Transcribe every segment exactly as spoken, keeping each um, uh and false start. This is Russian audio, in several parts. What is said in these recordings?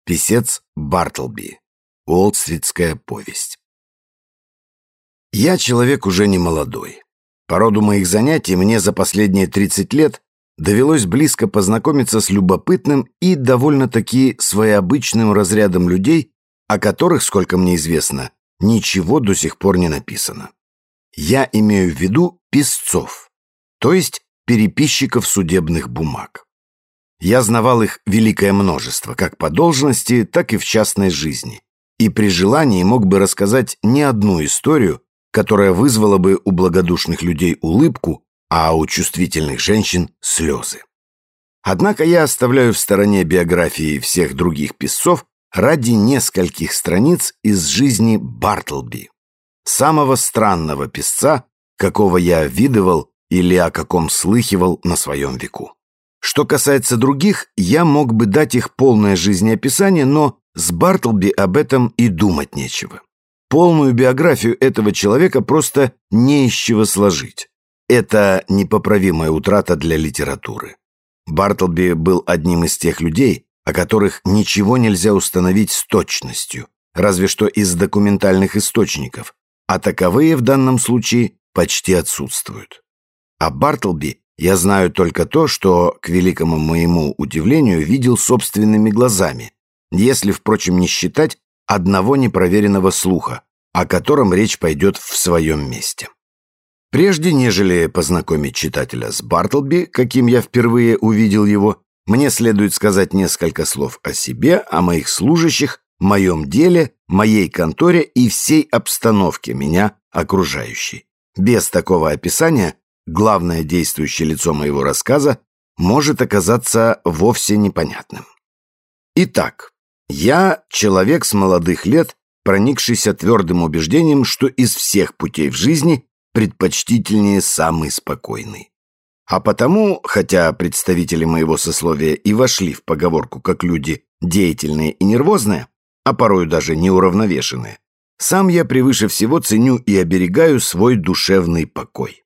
Писец Бартлби. Уолл-стритская повесть. Я человек уже не молодой. По роду моих занятий мне за последние тридцать лет довелось близко познакомиться с любопытным и довольно-таки своеобычным разрядом людей, о которых, сколько мне известно, ничего до сих пор не написано. Я имею в виду писцов, то есть переписчиков судебных бумаг. Я знавал их великое множество, как по должности, так и в частной жизни, и при желании мог бы рассказать не одну историю, которая вызвала бы у благодушных людей улыбку, а у чувствительных женщин слезы. Однако я оставляю в стороне биографии всех других писцов ради нескольких страниц из жизни Бартлби, самого странного писца, какого я видывал или о каком слыхивал на своем веку. Что касается других, я мог бы дать их полное жизнеописание, но с Бартлби об этом и думать нечего. Полную биографию этого человека просто не из чего сложить. Это непоправимая утрата для литературы. Бартлби был одним из тех людей, о которых ничего нельзя установить с точностью, разве что из документальных источников, а таковые в данном случае почти отсутствуют. О Бартлби я знаю только то, что, к великому моему удивлению, видел собственными глазами, если, впрочем, не считать одного непроверенного слуха, о котором речь пойдет в своем месте. Прежде нежели познакомить читателя с Бартлби, каким я впервые увидел его, мне следует сказать несколько слов о себе, о моих служащих, моем деле, моей конторе и всей обстановке меня окружающей. Без такого описания главное действующее лицо моего рассказа может оказаться вовсе непонятным. Итак, я человек с молодых лет, проникшийся твердым убеждением, что из всех путей в жизни предпочтительнее самый спокойный. А потому, хотя представители моего сословия и вошли в поговорку как люди деятельные и нервозные, а порою даже неуравновешенные, сам я превыше всего ценю и оберегаю свой душевный покой.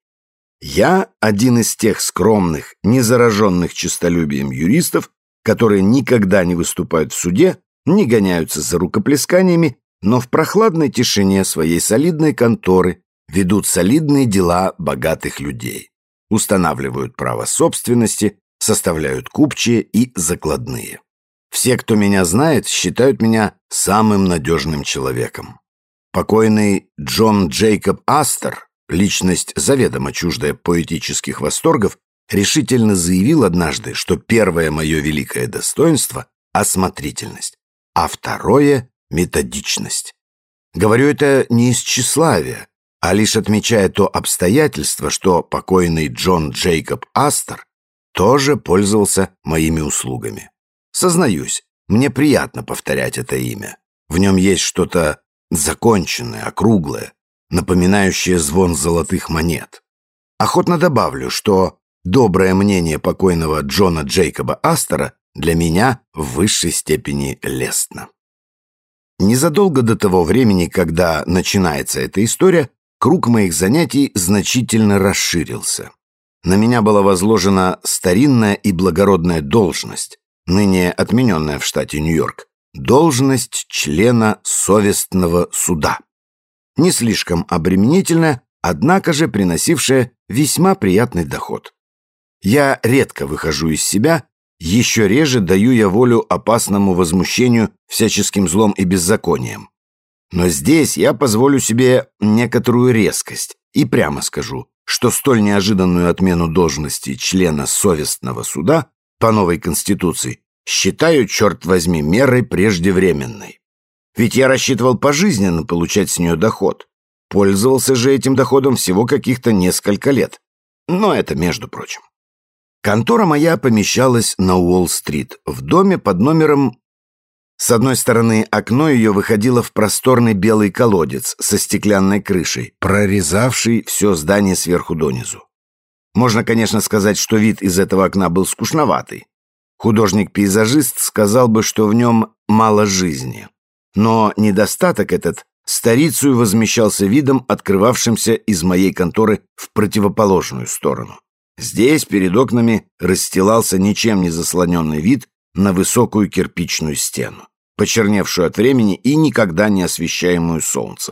Я один из тех скромных, незараженных честолюбием юристов, которые никогда не выступают в суде, не гоняются за рукоплесканиями, но в прохладной тишине своей солидной конторы ведут солидные дела богатых людей, устанавливают право собственности, составляют купчие и закладные. Все, кто меня знает, считают меня самым надежным человеком. Покойный Джон Джейкоб Астер, личность заведомо чуждая поэтических восторгов, решительно заявил однажды, что первое мое великое достоинство – осмотрительность, а второе – методичность. Говорю это не из тщеславия, а лишь отмечая то обстоятельство, что покойный Джон Джейкоб Астер тоже пользовался моими услугами. Сознаюсь, мне приятно повторять это имя. В нем есть что-то законченное, округлое, напоминающее звон золотых монет. Охотно добавлю, что доброе мнение покойного Джона Джейкоба Астера для меня в высшей степени лестно. Незадолго до того времени, когда начинается эта история, круг моих занятий значительно расширился. На меня была возложена старинная и благородная должность, ныне отмененная в штате Нью-Йорк, должность члена совестного суда. Не слишком обременительная, однако же приносившая весьма приятный доход. Я редко выхожу из себя, еще реже даю я волю опасному возмущению всяческим злом и беззаконием. Но здесь я позволю себе некоторую резкость и прямо скажу, что столь неожиданную отмену должности члена совестного суда по новой Конституции считаю, черт возьми, мерой преждевременной. Ведь я рассчитывал пожизненно получать с нее доход. Пользовался же этим доходом всего каких-то несколько лет. Но это между прочим. Контора моя помещалась на Уолл-стрит, в доме под номером... С одной стороны, окно ее выходило в просторный белый колодец со стеклянной крышей, прорезавший все здание сверху донизу. Можно, конечно, сказать, что вид из этого окна был скучноватый. Художник-пейзажист сказал бы, что в нем мало жизни. Но недостаток этот старицею возмещался видом, открывавшимся из моей конторы в противоположную сторону. Здесь перед окнами расстилался ничем не заслоненный вид на высокую кирпичную стену. почерневшую от времени и никогда не освещаемую солнцем.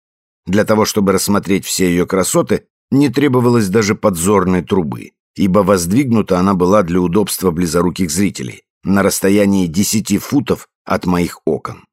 Для того, чтобы рассмотреть все ее красоты, не требовалось даже подзорной трубы, ибо воздвигнута она была для удобства близоруких зрителей на расстоянии десяти футов от моих окон.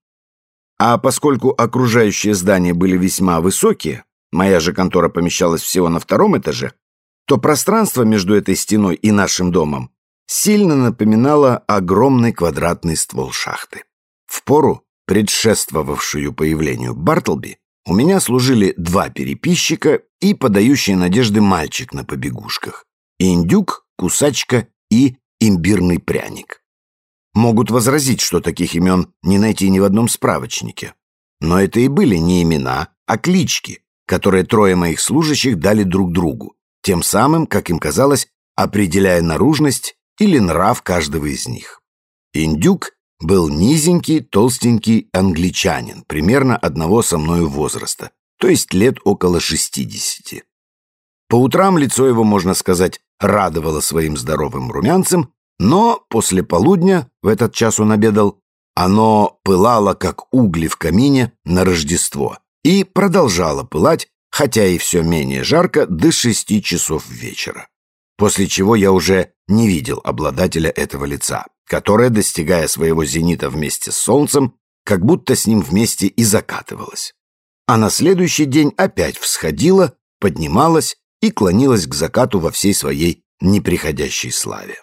А поскольку окружающие здания были весьма высокие, моя же контора помещалась всего на втором этаже, то пространство между этой стеной и нашим домом сильно напоминало огромный квадратный ствол шахты. В пору, предшествовавшую появлению Бартлби, у меня служили два переписчика и подающий надежды мальчик на побегушках: индюк, кусачка и имбирный пряник. Могут возразить, что таких имен не найти ни в одном справочнике. Но это и были не имена, а клички, которые трое моих служащих дали друг другу, тем самым, как им казалось, определяя наружность или нрав каждого из них. Индюк был низенький, толстенький англичанин, примерно одного со мною возраста, то есть лет около шестидесяти. По утрам лицо его, можно сказать, радовало своим здоровым румянцем, но после полудня, в этот час он обедал, оно пылало, как угли в камине на Рождество, и продолжало пылать, хотя и все менее жарко, до шести часов вечера. После чего я уже не видел обладателя этого лица, которое, достигая своего зенита вместе с солнцем, как будто с ним вместе и закатывалось. А на следующий день опять всходило, поднималось и клонилось к закату во всей своей неприходящей славе.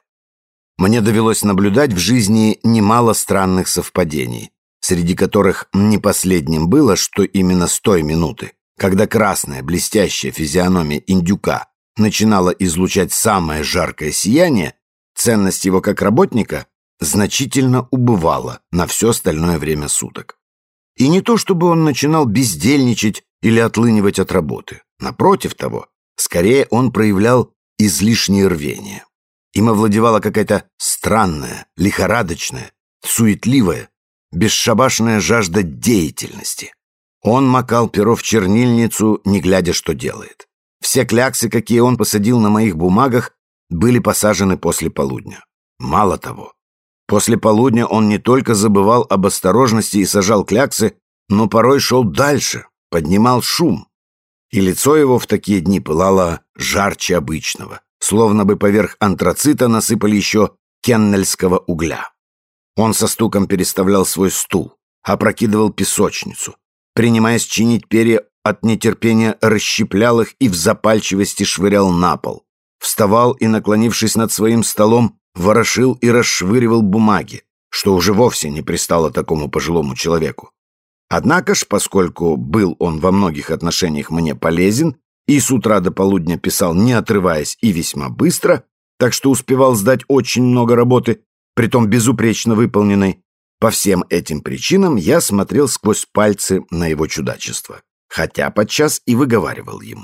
Мне довелось наблюдать в жизни немало странных совпадений, среди которых не последним было, что именно с той минуты, когда красная блестящая физиономия индюка начинала излучать самое жаркое сияние, ценность его как работника значительно убывала на все остальное время суток. И не то чтобы он начинал бездельничать или отлынивать от работы. Напротив того, скорее он проявлял излишнее рвение. Им овладевала какая-то странная, лихорадочная, суетливая, бесшабашная жажда деятельности. Он макал перо в чернильницу, не глядя, что делает. Все кляксы, какие он посадил на моих бумагах, были посажены после полудня. Мало того, после полудня он не только забывал об осторожности и сажал кляксы, но порой шел дальше, поднимал шум. И лицо его в такие дни пылало жарче обычного, словно бы поверх антрацита насыпали еще кеннельского угля. Он со стуком переставлял свой стул, опрокидывал песочницу, принимаясь чинить перья, от нетерпения расщеплял их и в запальчивости швырял на пол. Вставал и, наклонившись над своим столом, ворошил и расшвыривал бумаги, что уже вовсе не пристало такому пожилому человеку. Однако ж, поскольку был он во многих отношениях мне полезен и с утра до полудня писал, не отрываясь и весьма быстро, так что успевал сдать очень много работы, притом безупречно выполненной, по всем этим причинам я смотрел сквозь пальцы на его чудачество, хотя подчас и выговаривал ему.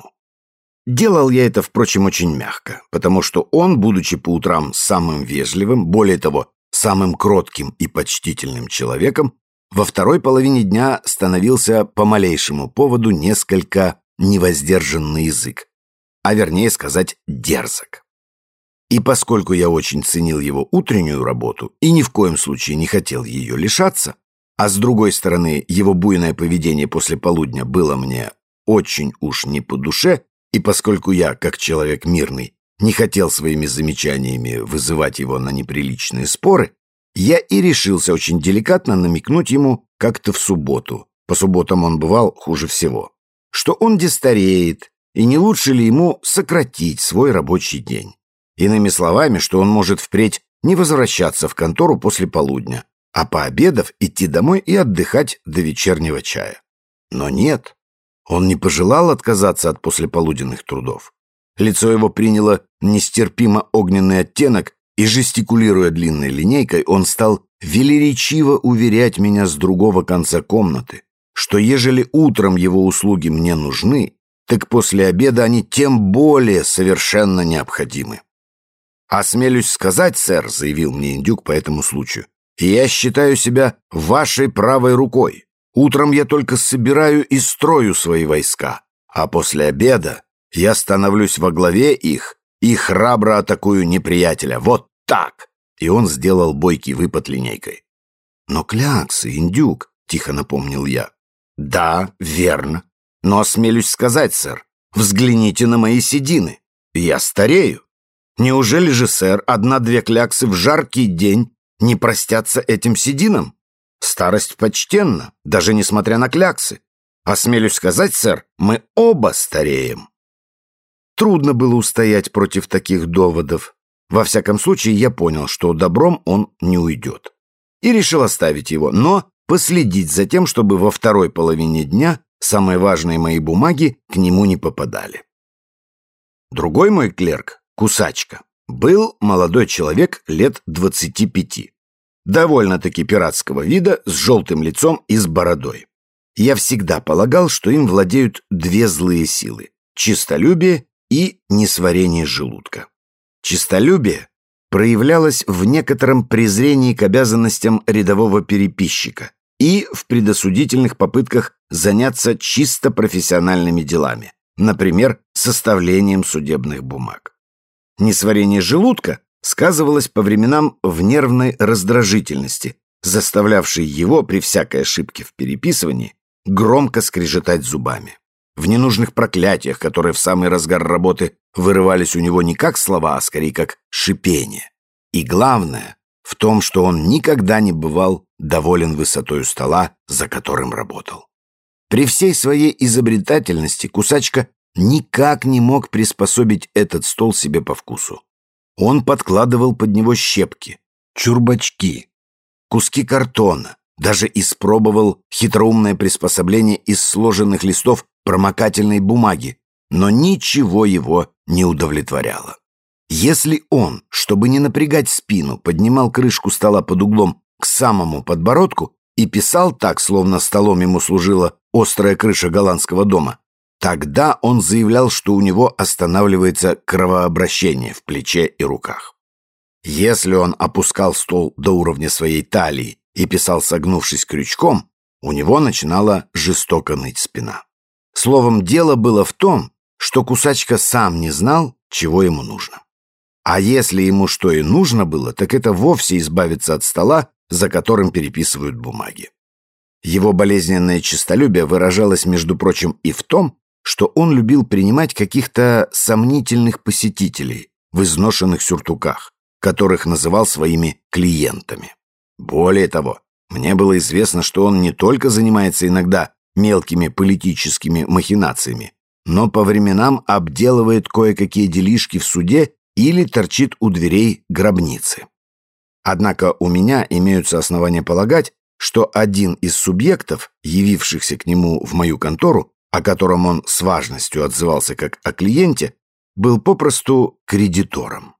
Делал я это, впрочем, очень мягко, потому что он, будучи по утрам самым вежливым, более того, самым кротким и почтительным человеком, во второй половине дня становился по малейшему поводу несколько невоздержанный язык, а вернее сказать дерзок. И поскольку я очень ценил его утреннюю работу и ни в коем случае не хотел ее лишаться, а с другой стороны его буйное поведение после полудня было мне очень уж не по душе, и поскольку я, как человек мирный, не хотел своими замечаниями вызывать его на неприличные споры, я и решился очень деликатно намекнуть ему как-то в субботу, по субботам он бывал хуже всего, что он дестареет, и не лучше ли ему сократить свой рабочий день. Иными словами, что он может впредь не возвращаться в контору после полудня, а пообедав идти домой и отдыхать до вечернего чая. Но нет, он не пожелал отказаться от послеполуденных трудов. Лицо его приняло нестерпимо огненный оттенок, и, жестикулируя длинной линейкой, он стал велеречиво уверять меня с другого конца комнаты, что ежели утром его услуги мне нужны, так после обеда они тем более совершенно необходимы. «Осмелюсь сказать, сэр», — заявил мне индюк по этому случаю, «я считаю себя вашей правой рукой. Утром я только собираю и строю свои войска, а после обеда я становлюсь во главе их и храбро атакую неприятеля. Вот так!» И он сделал бойкий выпад линейкой. «Но кляксы, индюк», — тихо напомнил я. «Да, верно. Но осмелюсь сказать, сэр, взгляните на мои седины. Я старею. Неужели же, сэр, одна-две кляксы в жаркий день не простятся этим сединам? Старость почтенна, даже несмотря на кляксы. Осмелюсь сказать, сэр, мы оба стареем». Трудно было устоять против таких доводов. Во всяком случае, я понял, что добром он не уйдет. И решил оставить его, но последить за тем, чтобы во второй половине дня самые важные мои бумаги к нему не попадали. Другой мой клерк, Кусачка, был молодой человек лет двадцати пяти. Довольно-таки пиратского вида, с желтым лицом и с бородой. Я всегда полагал, что им владеют две злые силы – честолюбие и несварение желудка. Честолюбие проявлялось в некотором презрении к обязанностям рядового переписчика и в предосудительных попытках заняться чисто профессиональными делами, например, составлением судебных бумаг. Несварение желудка сказывалось по временам в нервной раздражительности, заставлявшей его при всякой ошибке в переписывании громко скрежетать зубами. В ненужных проклятиях, которые в самый разгар работы вырывались у него не как слова, а скорее как шипение. И главное в том, что он никогда не бывал доволен высотой стола, за которым работал. При всей своей изобретательности Кусачка никак не мог приспособить этот стол себе по вкусу. Он подкладывал под него щепки, чурбачки, куски картона, даже испробовал хитроумное приспособление из сложенных листов промокательной бумаги, но ничего его не удовлетворяло. Если он, чтобы не напрягать спину, поднимал крышку стола под углом к самому подбородку и писал так, словно столом ему служила острая крыша голландского дома, тогда он заявлял, что у него останавливается кровообращение в плече и руках. Если он опускал стол до уровня своей талии и писал, согнувшись крючком, у него начинала жестоко ныть спина. Словом, дело было в том, что Кусачка сам не знал, чего ему нужно. А если ему что и нужно было, так это вовсе избавиться от стола, за которым переписывают бумаги. Его болезненное честолюбие выражалось, между прочим, и в том, что он любил принимать каких-то сомнительных посетителей в изношенных сюртуках, которых называл своими клиентами. Более того, мне было известно, что он не только занимается иногда мелкими политическими махинациями, но по временам обделывает кое-какие делишки в суде или торчит у дверей гробницы. Однако у меня имеются основания полагать, что один из субъектов, явившихся к нему в мою контору, о котором он с важностью отзывался как о клиенте, был попросту кредитором,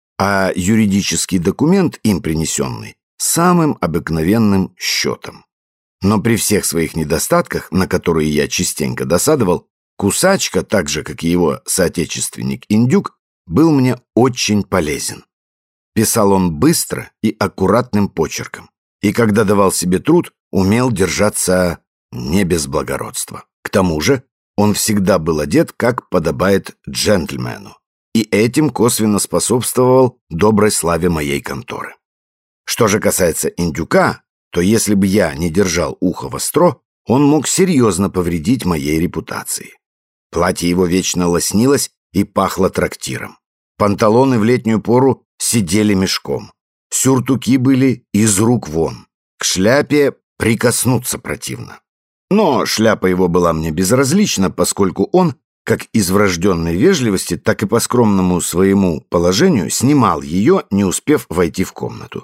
а юридический документ, им принесенный, самым обыкновенным счетом. Но при всех своих недостатках, на которые я частенько досадовал, Кусачка, так же, как и его соотечественник Индюк, был мне очень полезен. Писал он быстро и аккуратным почерком, и когда давал себе труд, умел держаться не без благородства. К тому же он всегда был одет, как подобает джентльмену, и этим косвенно способствовал доброй славе моей конторы. Что же касается Индюка, то если бы я не держал ухо востро, он мог серьезно повредить моей репутации. Платье его вечно лоснилось и пахло трактиром. Панталоны в летнюю пору сидели мешком. Сюртуки были из рук вон. К шляпе прикоснуться противно. Но шляпа его была мне безразлична, поскольку он, как из врожденной вежливости, так и по скромному своему положению, снимал ее, не успев войти в комнату.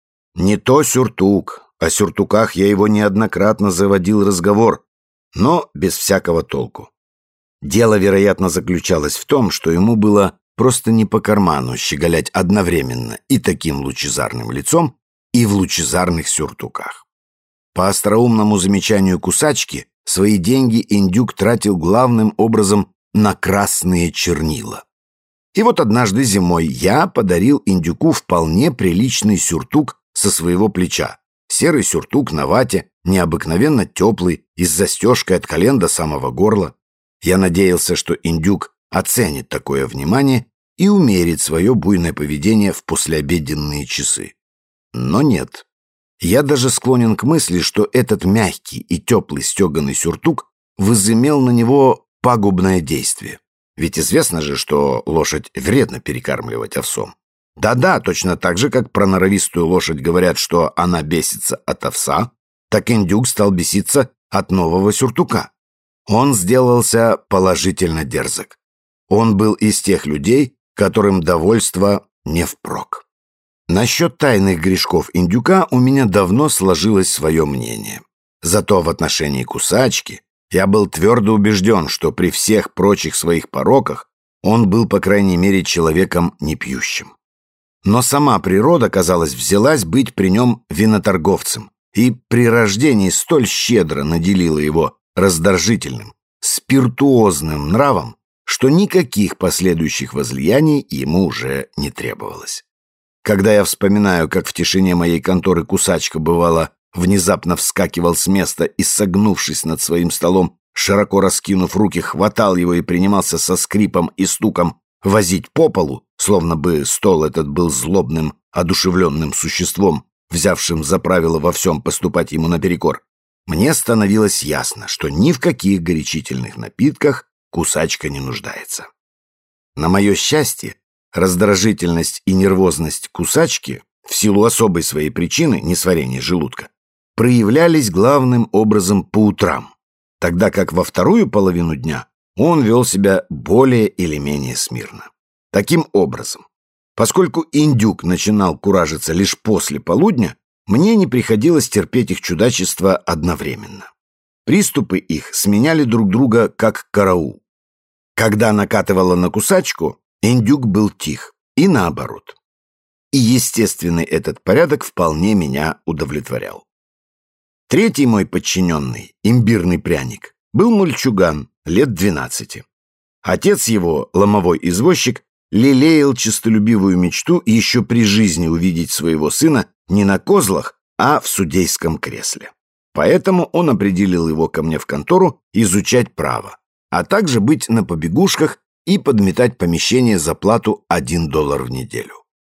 Не то сюртук. О сюртуках я его неоднократно заводил разговор, но без всякого толку. Дело, вероятно, заключалось в том, что ему было просто не по карману щеголять одновременно и таким лучезарным лицом, и в лучезарных сюртуках. По остроумному замечанию Кусачки, свои деньги Индюк тратил главным образом на красные чернила. И вот однажды зимой я подарил Индюку вполне приличный сюртук со своего плеча. Серый сюртук на вате, необыкновенно теплый и с застежкой от колен до самого горла. Я надеялся, что Индюк оценит такое внимание и умерит свое буйное поведение в послеобеденные часы. Но нет. Я даже склонен к мысли, что этот мягкий и теплый стеганый сюртук возымел на него пагубное действие. Ведь известно же, что лошадь вредно перекармливать овсом. Да-да, точно так же, как про норовистую лошадь говорят, что она бесится от овса, так индюк стал беситься от нового сюртука. Он сделался положительно дерзок. Он был из тех людей, которым довольство не впрок. Насчет тайных грешков индюка у меня давно сложилось свое мнение. Зато в отношении кусачки я был твердо убежден, что при всех прочих своих пороках он был, по крайней мере, человеком непьющим. Но сама природа, казалось, взялась быть при нем виноторговцем, и при рождении столь щедро наделила его раздражительным, спиртуозным нравом, что никаких последующих возлияний ему уже не требовалось. Когда я вспоминаю, как в тишине моей конторы кусачка, бывало, внезапно вскакивал с места и, согнувшись над своим столом, широко раскинув руки, хватал его и принимался со скрипом и стуком возить по полу, словно бы стол этот был злобным, одушевленным существом, взявшим за правило во всем поступать ему наперекор, мне становилось ясно, что ни в каких горячительных напитках кусачка не нуждается. На мое счастье, раздражительность и нервозность кусачки, в силу особой своей причины, несварения желудка, проявлялись главным образом по утрам, тогда как во вторую половину дня он вел себя более или менее смирно. Таким образом, поскольку индюк начинал куражиться лишь после полудня, мне не приходилось терпеть их чудачества одновременно. Приступы их сменяли друг друга как караул. Когда накатывало на кусачку, индюк был тих, и наоборот. И естественный этот порядок вполне меня удовлетворял. Третий мой подчиненный, имбирный пряник, был мальчуган, лет двенадцати. Отец его, ломовой извозчик, лелеял честолюбивую мечту еще при жизни увидеть своего сына не на козлах, а в судейском кресле. Поэтому он определил его ко мне в контору изучать право, а также быть на побегушках и подметать помещение за плату один доллар в неделю.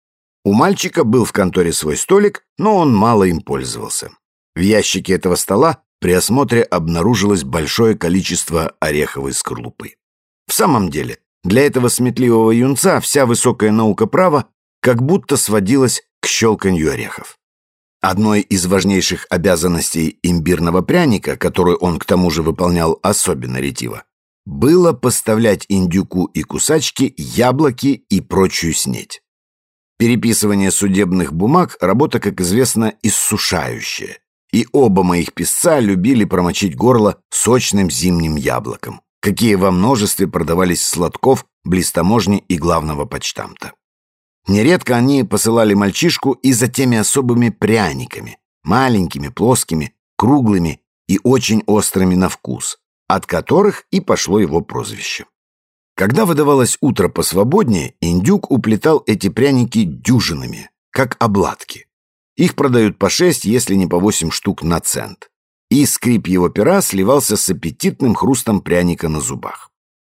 У мальчика был в конторе свой столик, но он мало им пользовался. В ящике этого стола при осмотре обнаружилось большое количество ореховой скорлупы. В самом деле, для этого сметливого юнца вся высокая наука права как будто сводилась к щелканью орехов. Одной из важнейших обязанностей имбирного пряника, которую он к тому же выполнял особенно ретиво, было поставлять индюку и кусачке яблоки и прочую снеть. Переписывание судебных бумаг – работа, как известно, иссушающая, и оба моих писца любили промочить горло сочным зимним яблоком, какие во множестве продавались с лотков близ таможни и главного почтамта. Нередко они посылали мальчишку и за теми особыми пряниками, маленькими, плоскими, круглыми и очень острыми на вкус, от которых и пошло его прозвище. Когда выдавалось утро посвободнее, индюк уплетал эти пряники дюжинами, как обладки. Их продают по шесть, если не по восемь штук на цент. И скрип его пера сливался с аппетитным хрустом пряника на зубах.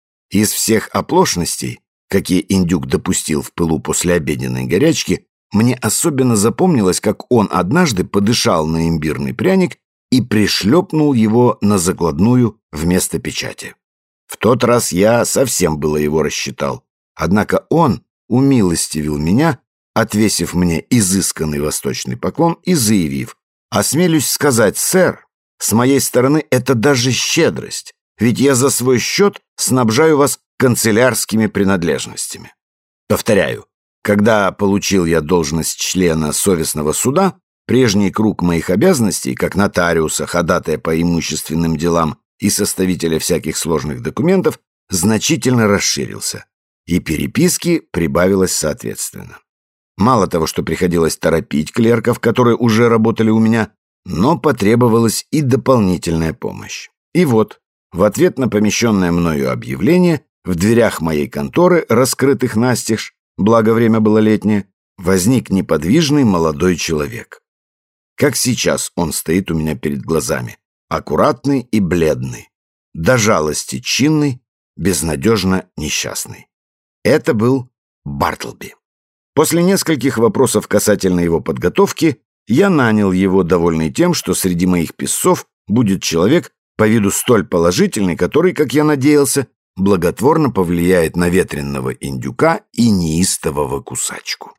Из всех оплошностей, какие индюк допустил в пылу послеобеденной горячки, мне особенно запомнилось, как он однажды подышал на имбирный пряник и пришлепнул его на закладную вместо печати. В тот раз я совсем было его рассчитал, однако он умилостивил меня, отвесив мне изысканный восточный поклон и заявив: «Осмелюсь сказать, сэр, с моей стороны это даже щедрость, ведь я за свой счет снабжаю вас канцелярскими принадлежностями». Повторяю, когда получил я должность члена совестного суда, прежний круг моих обязанностей, как нотариуса, ходатая по имущественным делам и составителя всяких сложных документов, значительно расширился, и переписки прибавилось соответственно. Мало того, что приходилось торопить клерков, которые уже работали у меня, но потребовалась и дополнительная помощь. И вот, в ответ на помещенное мною объявление, в дверях моей конторы, раскрытых настежь, благо время было летнее, возник неподвижный молодой человек. Как сейчас он стоит у меня перед глазами, аккуратный и бледный, до жалости чинный, безнадежно несчастный. Это был Бартлби. После нескольких вопросов касательно его подготовки я нанял его, довольный тем, что среди моих писцов будет человек по виду столь положительный, который, как я надеялся, благотворно повлияет на ветренного индюка и неистового кусачку.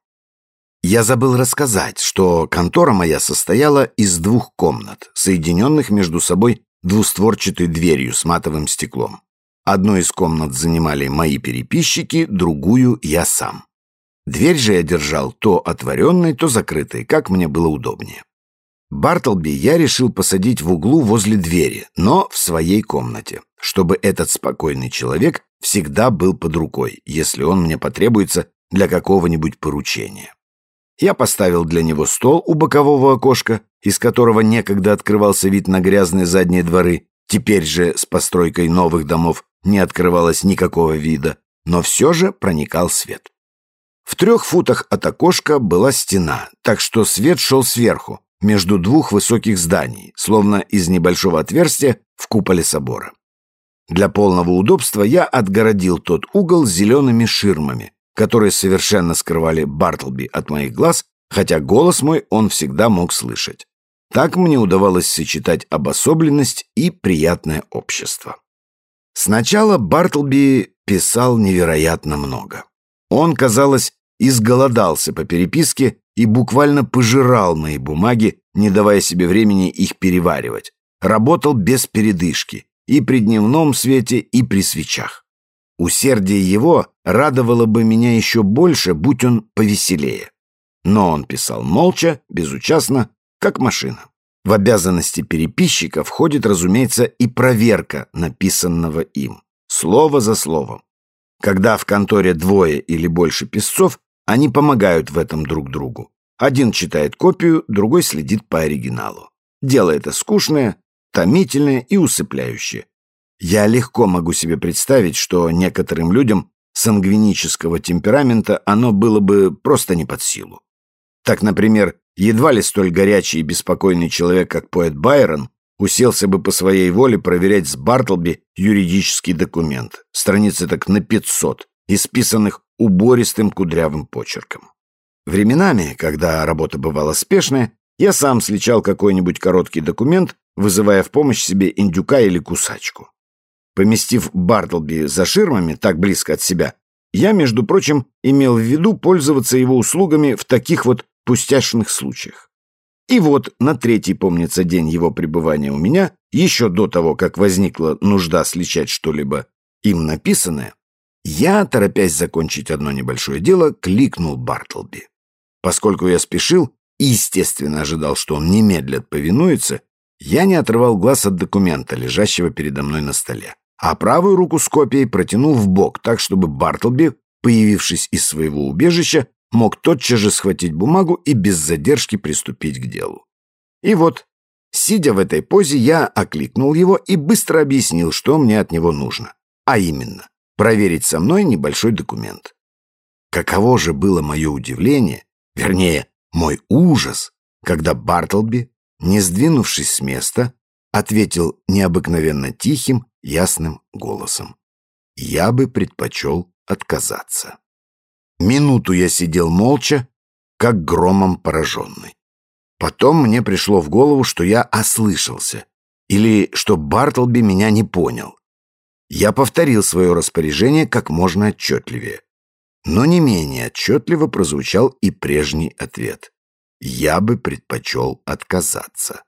Я забыл рассказать, что контора моя состояла из двух комнат, соединенных между собой двустворчатой дверью с матовым стеклом. Одну из комнат занимали мои переписчики, другую — я сам. Дверь же я держал то отворенной, то закрытой, как мне было удобнее. Бартлби я решил посадить в углу возле двери, но в своей комнате, чтобы этот спокойный человек всегда был под рукой, если он мне потребуется для какого-нибудь поручения. Я поставил для него стол у бокового окошка, из которого некогда открывался вид на грязные задние дворы, теперь же с постройкой новых домов не открывалось никакого вида, но все же проникал свет. В трех футах от окошка была стена, так что свет шел сверху, между двух высоких зданий, словно из небольшого отверстия в куполе собора. Для полного удобства я отгородил тот угол зелеными ширмами, которые совершенно скрывали Бартлби от моих глаз, хотя голос мой он всегда мог слышать. Так мне удавалось сочетать обособленность и приятное общество. Сначала Бартлби писал невероятно много. Он, казалось, изголодался по переписке и буквально пожирал мои бумаги, не давая себе времени их переваривать. Работал без передышки и при дневном свете, и при свечах. Усердие его радовало бы меня еще больше, будь он повеселее. Но он писал молча, безучастно, как машина. В обязанности переписчика входит, разумеется, и проверка написанного им, слово за словом. Когда в конторе двое или больше писцов, они помогают в этом друг другу. Один читает копию, другой следит по оригиналу. Дело это скучное, томительное и усыпляющее. Я легко могу себе представить, что некоторым людям сангвинического темперамента оно было бы просто не под силу. Так, например, едва ли столь горячий и беспокойный человек, как поэт Байрон, уселся бы по своей воле проверять с Бартлби юридический документ, страницы так на пятьсот, исписанных убористым кудрявым почерком. Временами, когда работа бывала спешная, я сам сличал какой-нибудь короткий документ, вызывая в помощь себе индюка или кусачку. Поместив Бартлби за ширмами так близко от себя, я, между прочим, имел в виду пользоваться его услугами в таких вот пустяшных случаях. И вот на третий, помнится, день его пребывания у меня, еще до того, как возникла нужда сличать что-либо им написанное, я, торопясь закончить одно небольшое дело, кликнул Бартлби. Поскольку я спешил и, естественно, ожидал, что он немедленно повинуется, я не отрывал глаз от документа, лежащего передо мной на столе, а правую руку с копией протянул в бок, так, чтобы Бартлби, появившись из своего убежища, мог тотчас же схватить бумагу и без задержки приступить к делу. И вот, сидя в этой позе, я окликнул его и быстро объяснил, что мне от него нужно, а именно проверить со мной небольшой документ. Каково же было мое удивление, вернее, мой ужас, когда Бартлби, не сдвинувшись с места, ответил необыкновенно тихим, ясным голосом: «Я бы предпочел отказаться». Минуту я сидел молча, как громом пораженный. Потом мне пришло в голову, что я ослышался, или что Бартлби меня не понял. Я повторил свое распоряжение как можно отчетливее. Но не менее отчетливо прозвучал и прежний ответ: «Я бы предпочел отказаться».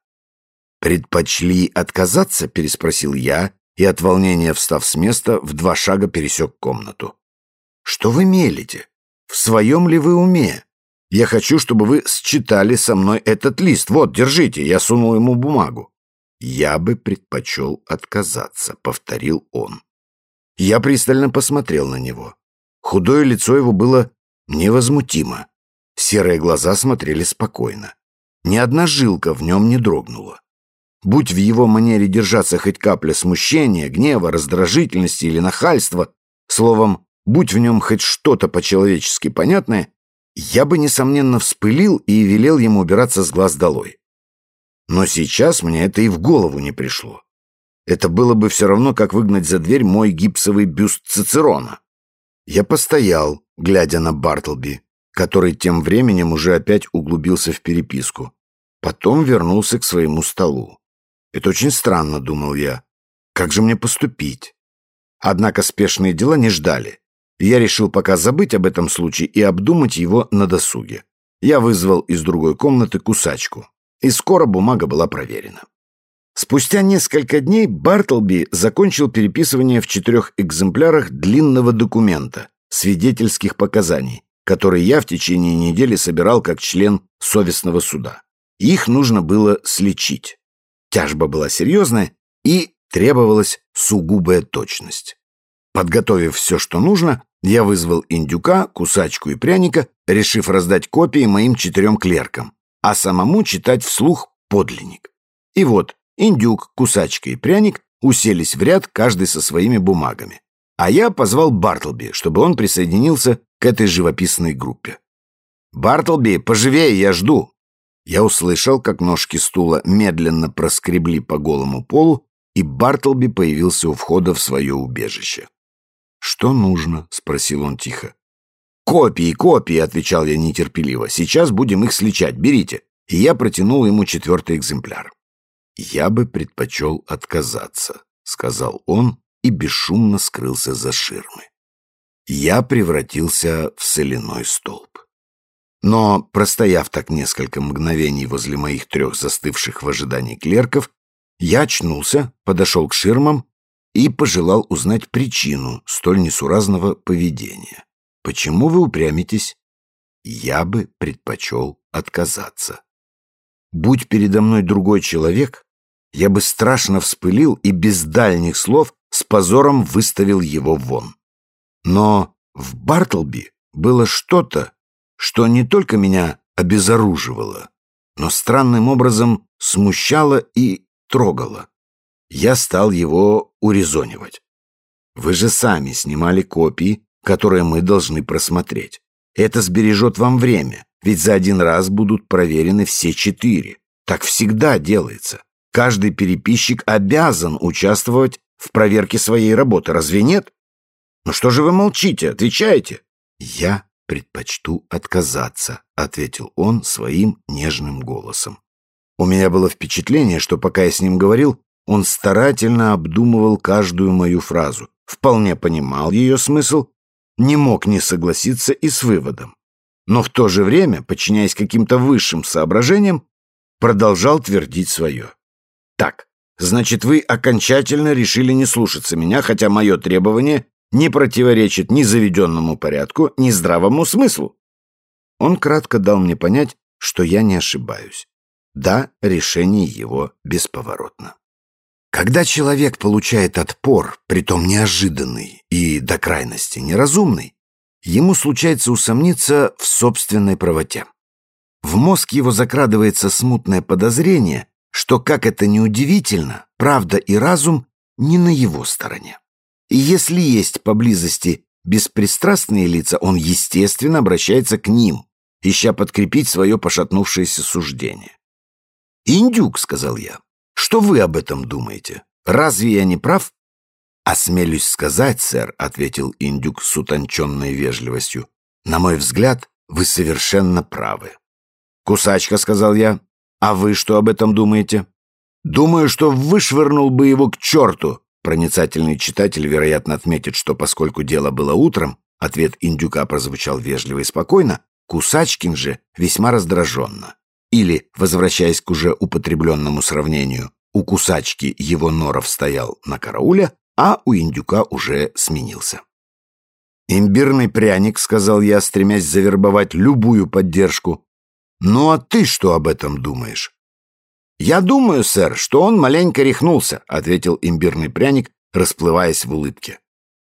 «Предпочли отказаться?» — переспросил я, и от волнения, встав с места, в два шага пересек комнату. «Что вы мелите? В своем ли вы уме? Я хочу, чтобы вы считали со мной этот лист. Вот, держите». Я сунул ему бумагу. «Я бы предпочел отказаться», — повторил он. Я пристально посмотрел на него. Худое лицо его было невозмутимо. Серые глаза смотрели спокойно. Ни одна жилка в нем не дрогнула. Будь в его манере держаться хоть капля смущения, гнева, раздражительности или нахальства, словом, будь в нем хоть что-то по-человечески понятное, я бы, несомненно, вспылил и велел ему убираться с глаз долой. Но сейчас мне это и в голову не пришло. Это было бы все равно, как выгнать за дверь мой гипсовый бюст Цицерона. Я постоял, глядя на Бартлби, который тем временем уже опять углубился в переписку, Потом вернулся к своему столу. Это очень странно, думал я. Как же мне поступить? Однако спешные дела не ждали. Я решил пока забыть об этом случае и обдумать его на досуге. Я вызвал из другой комнаты кусачку, и скоро бумага была проверена. Спустя несколько дней Бартлби закончил переписывание в четырех экземплярах длинного документа, свидетельских показаний, которые я в течение недели собирал как член совестного суда. Их нужно было сличить. Тяжба была серьезная, и требовалась сугубая точность. Подготовив все, что нужно, я вызвал индюка, кусачку и пряника, решив раздать копии моим четырем клеркам, а самому читать вслух подлинник. И вот индюк, кусачка и пряник уселись в ряд, каждый со своими бумагами. А я позвал Бартлби, чтобы он присоединился к этой живописной группе. «Бартлби, поживее, я жду!» Я услышал, как ножки стула медленно проскребли по голому полу, и Бартлби появился у входа в свое убежище. «Что нужно?» — спросил он тихо. «Копии, копии!» — отвечал я нетерпеливо. «Сейчас будем их сличать, берите!» И я протянул ему четвертый экземпляр. «Я бы предпочел отказаться», — сказал он и бесшумно скрылся за ширмой. Я превратился в соляной столб. Но, простояв так несколько мгновений возле моих трех застывших в ожидании клерков, я очнулся, подошел к ширмам и пожелал узнать причину столь несуразного поведения. «Почему вы упрямитесь?» «Я бы предпочел отказаться. Будь передо мной другой человек, я бы страшно вспылил и без дальних слов с позором выставил его вон. Но в Бартлби было что-то, что не только меня обезоруживало, но странным образом смущало и трогало. Я стал его урезонивать. Вы же сами снимали копии, которые мы должны просмотреть. Это сбережет вам время, ведь за один раз будут проверены все четыре. Так всегда делается. Каждый переписчик обязан участвовать в проверке своей работы, разве нет? Ну что же вы молчите? Отвечайте. Я предпочту отказаться, ответил он своим нежным голосом. У меня было впечатление, что пока я с ним говорил, он старательно обдумывал каждую мою фразу, вполне понимал ее смысл, не мог не согласиться и с выводом. Но в то же время, подчиняясь каким-то высшим соображениям, продолжал твердить свое. Так, значит, вы окончательно решили не слушаться меня, хотя мое требование не противоречит ни заведенному порядку, ни здравому смыслу. Он кратко дал мне понять, что я не ошибаюсь. Да, решение его бесповоротно. Когда человек получает отпор, притом неожиданный и до крайности неразумный, ему случается усомниться в собственной правоте. В мозг его закрадывается смутное подозрение, что, как это ни удивительно, правда и разум не на его стороне. И если есть поблизости беспристрастные лица, он, естественно, обращается к ним, ища подкрепить свое пошатнувшееся суждение. «Индюк», — сказал я, — «что вы об этом думаете? Разве я не прав?» «Осмелюсь сказать, сэр», — ответил индюк с утонченной вежливостью, — «на мой взгляд, вы совершенно правы». «Кусачка», — сказал я, — «а вы что об этом думаете?» «Думаю, что вышвырнул бы его к черту». Проницательный читатель, вероятно, отметит, что поскольку дело было утром, ответ индюка прозвучал вежливо и спокойно, Кусачкин же весьма раздраженно. Или, возвращаясь к уже употребленному сравнению, у Кусачки его норов стоял на карауле, а у индюка уже сменился. «Имбирный пряник», — сказал я, стремясь завербовать любую поддержку. «Ну а ты что об этом думаешь?» «Я думаю, сэр, что он маленько рехнулся», — ответил имбирный пряник, расплываясь в улыбке.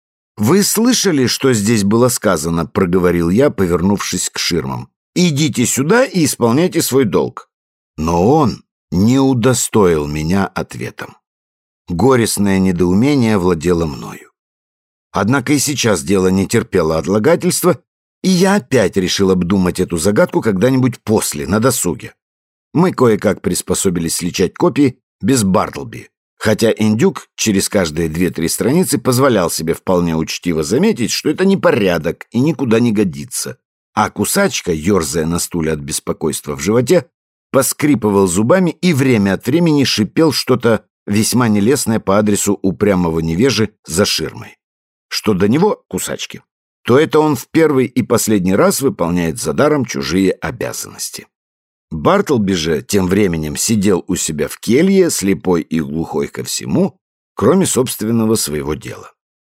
«Вы слышали, что здесь было сказано?» — проговорил я, повернувшись к ширмам. «Идите сюда и исполняйте свой долг». Но он не удостоил меня ответом. Горестное недоумение владело мною. Однако и сейчас дело не терпело отлагательства, и я опять решил обдумать эту загадку когда-нибудь после, на досуге. Мы кое-как приспособились сличать копии без Бартлби, хотя индюк через каждые две-три страницы позволял себе вполне учтиво заметить, что это непорядок и никуда не годится, а Кусачка, ерзая на стуле от беспокойства в животе, поскрипывал зубами и время от времени шипел что-то весьма нелестное по адресу упрямого невежи за ширмой. Что до него, Кусачки, то это он в первый и последний раз выполняет за даром чужие обязанности. Бартлби же тем временем сидел у себя в келье, слепой и глухой ко всему, кроме собственного своего дела.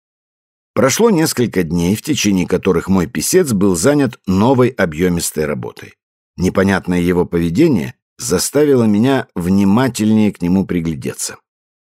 Прошло несколько дней, в течение которых мой писец был занят новой объемистой работой. Непонятное его поведение заставило меня внимательнее к нему приглядеться.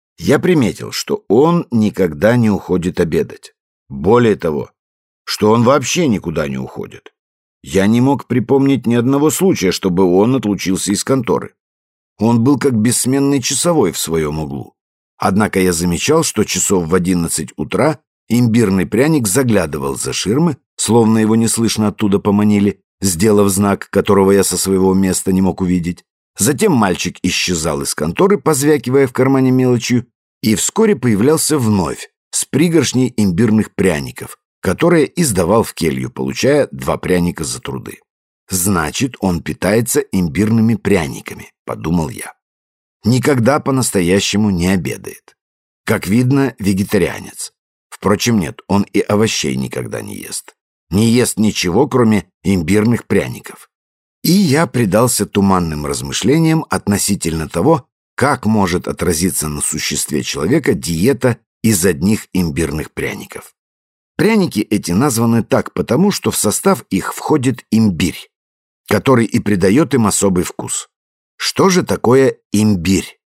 Я приметил, что он никогда не уходит обедать. Более того, что он вообще никуда не уходит. Я не мог припомнить ни одного случая, чтобы он отлучился из конторы. Он был как бессменный часовой в своем углу. Однако я замечал, что часов в одиннадцать утра имбирный пряник заглядывал за ширмы, словно его неслышно оттуда поманили, сделав знак, которого я со своего места не мог увидеть. Затем мальчик исчезал из конторы, позвякивая в кармане мелочью, и вскоре появлялся вновь с пригоршней имбирных пряников, которые издавал в келью, получая два пряника за труды. «Значит, он питается имбирными пряниками», — подумал я. «Никогда по-настоящему не обедает. Как видно, вегетарианец. Впрочем, нет, он и овощей никогда не ест. Не ест ничего, кроме имбирных пряников». И я предался туманным размышлениям относительно того, как может отразиться на существе человека диета из одних имбирных пряников. Пряники эти названы так потому, что в состав их входит имбирь, который и придает им особый вкус. Что же такое имбирь?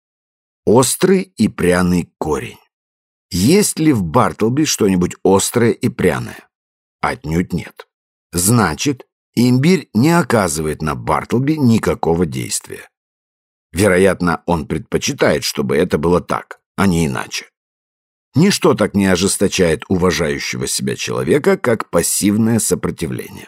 Острый и пряный корень. Есть ли в Бартлби что-нибудь острое и пряное? Отнюдь нет. Значит, имбирь не оказывает на Бартлби никакого действия. Вероятно, он предпочитает, чтобы это было так, а не иначе. Ничто так не ожесточает уважающего себя человека, как пассивное сопротивление.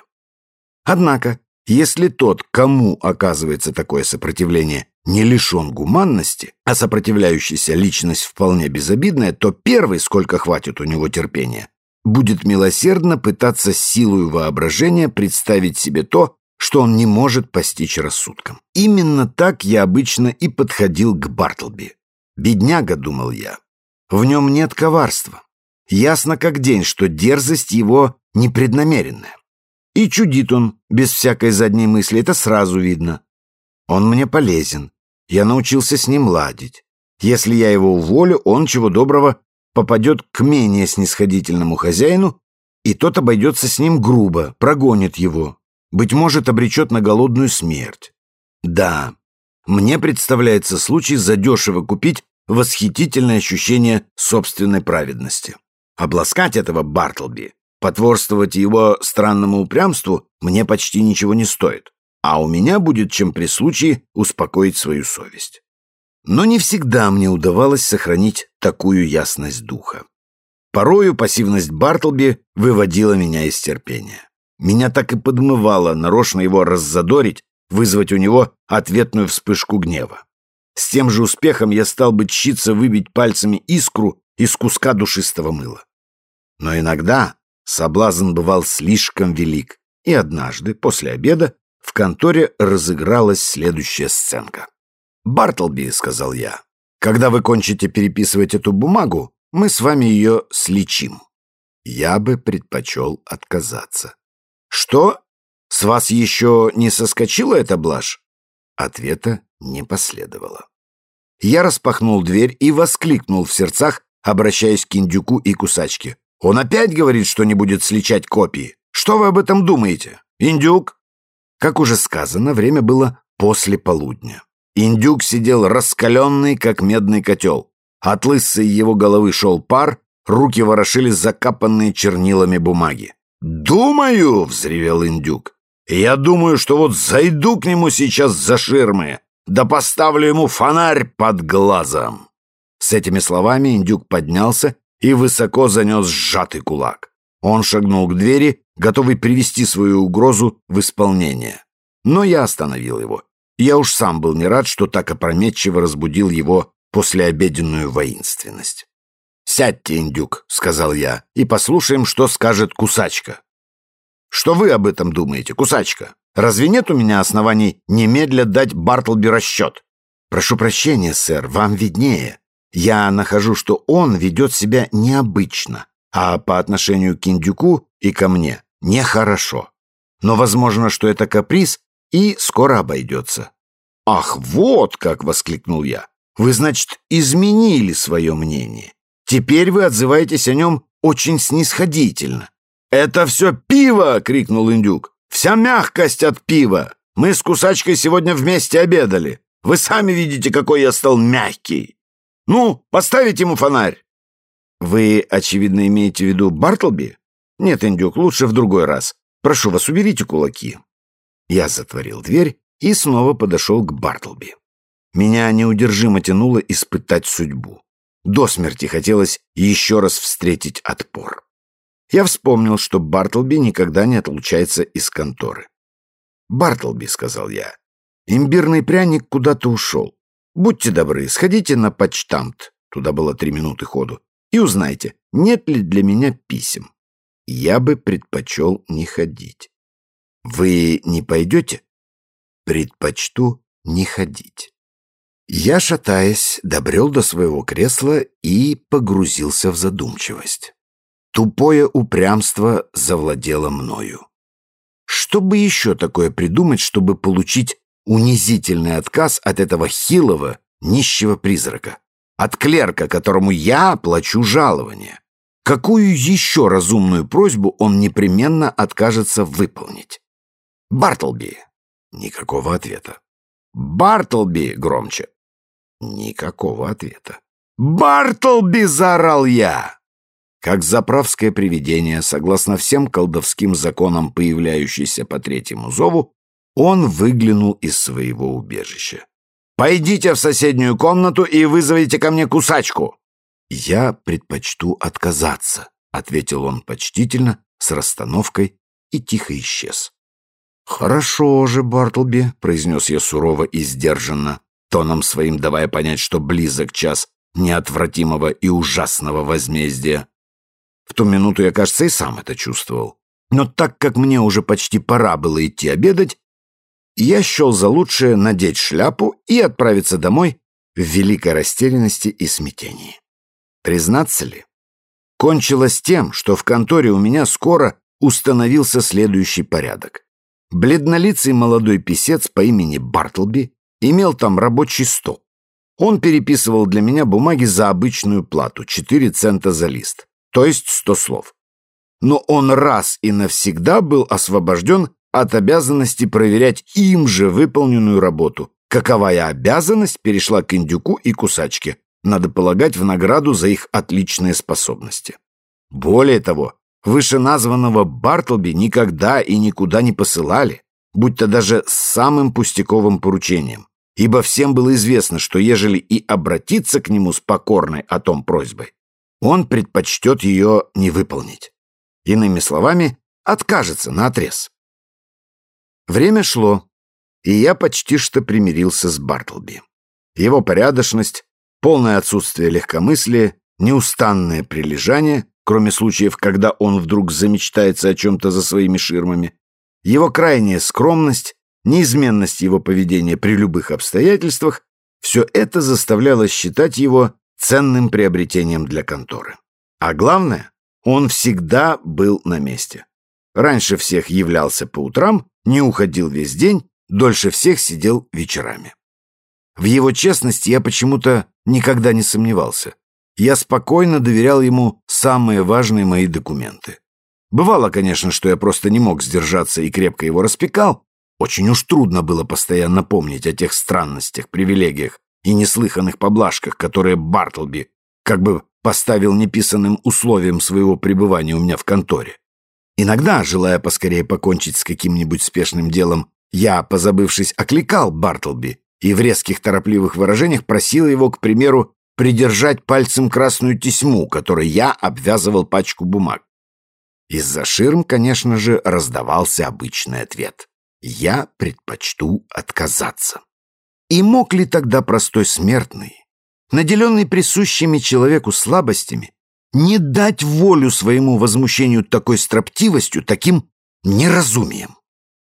Однако, если тот, кому оказывается такое сопротивление, не лишен гуманности, а сопротивляющаяся личность вполне безобидная, то первый, сколько хватит у него терпения, будет милосердно пытаться силою воображения представить себе то, что он не может постичь рассудком. Именно так я обычно и подходил к Бартлби. «Бедняга», — думал я, — «в нем нет коварства. Ясно как день, что дерзость его непреднамеренная. И чудит он без всякой задней мысли, это сразу видно. Он мне полезен, я научился с ним ладить. Если я его уволю, он, чего доброго, попадет к менее снисходительному хозяину, и тот обойдется с ним грубо, прогонит его, быть может, обречет на голодную смерть. Да, мне представляется случай задешево купить восхитительное ощущение собственной праведности. Обласкать этого Бартлби, потворствовать его странному упрямству мне почти ничего не стоит, а у меня будет чем при случае успокоить свою совесть. Но не всегда мне удавалось сохранить такую ясность духа. Порою пассивность Бартлби выводила меня из терпения. Меня так и подмывало нарочно его раззадорить, вызвать у него ответную вспышку гнева. С тем же успехом я стал бы тщиться выбить пальцами искру из куска душистого мыла. Но иногда соблазн бывал слишком велик, и однажды, после обеда, в конторе разыгралась следующая сценка. «Бартлби», — сказал я, — «когда вы кончите переписывать эту бумагу, мы с вами ее сличим». Я бы предпочел отказаться. «Что? С вас еще не соскочила эта блажь?» Ответа не последовало. Я распахнул дверь и воскликнул в сердцах, обращаясь к Индюку и Кусачке. «Он опять говорит, что не будет сличать копии. Что вы об этом думаете, Индюк?» Как уже сказано, время было после полудня. Индюк сидел раскаленный, как медный котел. От лысой его головы шел пар, руки ворошили закапанные чернилами бумаги. «Думаю!» — взревел Индюк. «Я думаю, что вот зайду к нему сейчас за ширмы, да поставлю ему фонарь под глазом». С этими словами Индюк поднялся и высоко занес сжатый кулак. Он шагнул к двери, готовый привести свою угрозу в исполнение. Но я остановил его. Я уж сам был не рад, что так опрометчиво разбудил его послеобеденную воинственность. «Сядьте, Индюк», — сказал я, — «и послушаем, что скажет Кусачка». «Что вы об этом думаете, Кусачка?» Разве нет у меня оснований немедля дать Бартлби расчет? Прошу прощения, сэр, вам виднее. Я нахожу, что он ведет себя необычно, а по отношению к индюку и ко мне нехорошо. Но возможно, что это каприз и скоро обойдется. «Ах, вот как!» — воскликнул я. «Вы, значит, изменили свое мнение. Теперь вы отзываетесь о нем очень снисходительно». «Это все пиво!» — крикнул индюк. «Вся мягкость от пива! Мы с Кусачкой сегодня вместе обедали. Вы сами видите, какой я стал мягкий. Ну, поставить ему фонарь!» «Вы, очевидно, имеете в виду Бартлби?» «Нет, индюк, лучше в другой раз. Прошу вас, уберите кулаки». Я затворил дверь и снова подошел к Бартлби. Меня неудержимо тянуло испытать судьбу. До смерти хотелось еще раз встретить отпор. Я вспомнил, что Бартлби никогда не отлучается из конторы. «Бартлби», — сказал я, — «имбирный пряник куда-то ушел. Будьте добры, сходите на почтамт», туда было три минуты ходу, «и узнайте, нет ли для меня писем. Я бы предпочел не ходить». «Вы не пойдете?» «Предпочту не ходить». Я, шатаясь, добрел до своего кресла и погрузился в задумчивость. Тупое упрямство завладело мною. Что бы еще такое придумать, чтобы получить унизительный отказ от этого хилого, нищего призрака? От клерка, которому я плачу жалование? Какую еще разумную просьбу он непременно откажется выполнить? «Бартлби!» Никакого ответа. «Бартлби!» громче. Никакого ответа. «Бартлби!» заорал я. Как заправское привидение, согласно всем колдовским законам, появляющийся по третьему зову, он выглянул из своего убежища. «Пойдите в соседнюю комнату и вызовите ко мне Кусачку!» «Я предпочту отказаться», — ответил он почтительно, с расстановкой, и тихо исчез. «Хорошо же, Бартлби», — произнес я сурово и сдержанно, тоном своим давая понять, что близок час неотвратимого и ужасного возмездия. В ту минуту я, кажется, и сам это чувствовал. Но так как мне уже почти пора было идти обедать, я счел за лучшее надеть шляпу и отправиться домой в великой растерянности и смятении. Признаться ли, кончилось тем, что в конторе у меня скоро установился следующий порядок. Бледнолицый молодой писец по имени Бартлби имел там рабочий стол. Он переписывал для меня бумаги за обычную плату — четыре цента за лист, то есть сто слов. Но он раз и навсегда был освобожден от обязанности проверять им же выполненную работу. Каковая обязанность перешла к индюку и Кусачке, надо полагать, в награду за их отличные способности. Более того, вышеназванного Бартлби никогда и никуда не посылали, будь то даже с самым пустяковым поручением, ибо всем было известно, что ежели и обратиться к нему с покорной о том просьбой, он предпочтет ее не выполнить. Иными словами, откажется наотрез. Время шло, и я почти что примирился с Бартлби. Его порядочность, полное отсутствие легкомыслия, неустанное прилежание, кроме случаев, когда он вдруг замечтается о чем-то за своими ширмами, его крайняя скромность, неизменность его поведения при любых обстоятельствах, все это заставляло считать его ценным приобретением для конторы. А главное, он всегда был на месте. Раньше всех являлся по утрам, не уходил весь день, дольше всех сидел вечерами. В его честности я почему-то никогда не сомневался. Я спокойно доверял ему самые важные мои документы. Бывало, конечно, что я просто не мог сдержаться и крепко его распекал. Очень уж трудно было постоянно помнить о тех странностях, привилегиях и неслыханных поблажках, которые Бартлби как бы поставил неписанным условием своего пребывания у меня в конторе. Иногда, желая поскорее покончить с каким-нибудь спешным делом, я, позабывшись, окликал Бартлби и в резких торопливых выражениях просил его, к примеру, придержать пальцем красную тесьму, которой я обвязывал пачку бумаг. Из-за ширм, конечно же, раздавался обычный ответ: «Я предпочту отказаться». И мог ли тогда простой смертный, наделенный присущими человеку слабостями, не дать волю своему возмущению такой строптивостью, таким неразумием?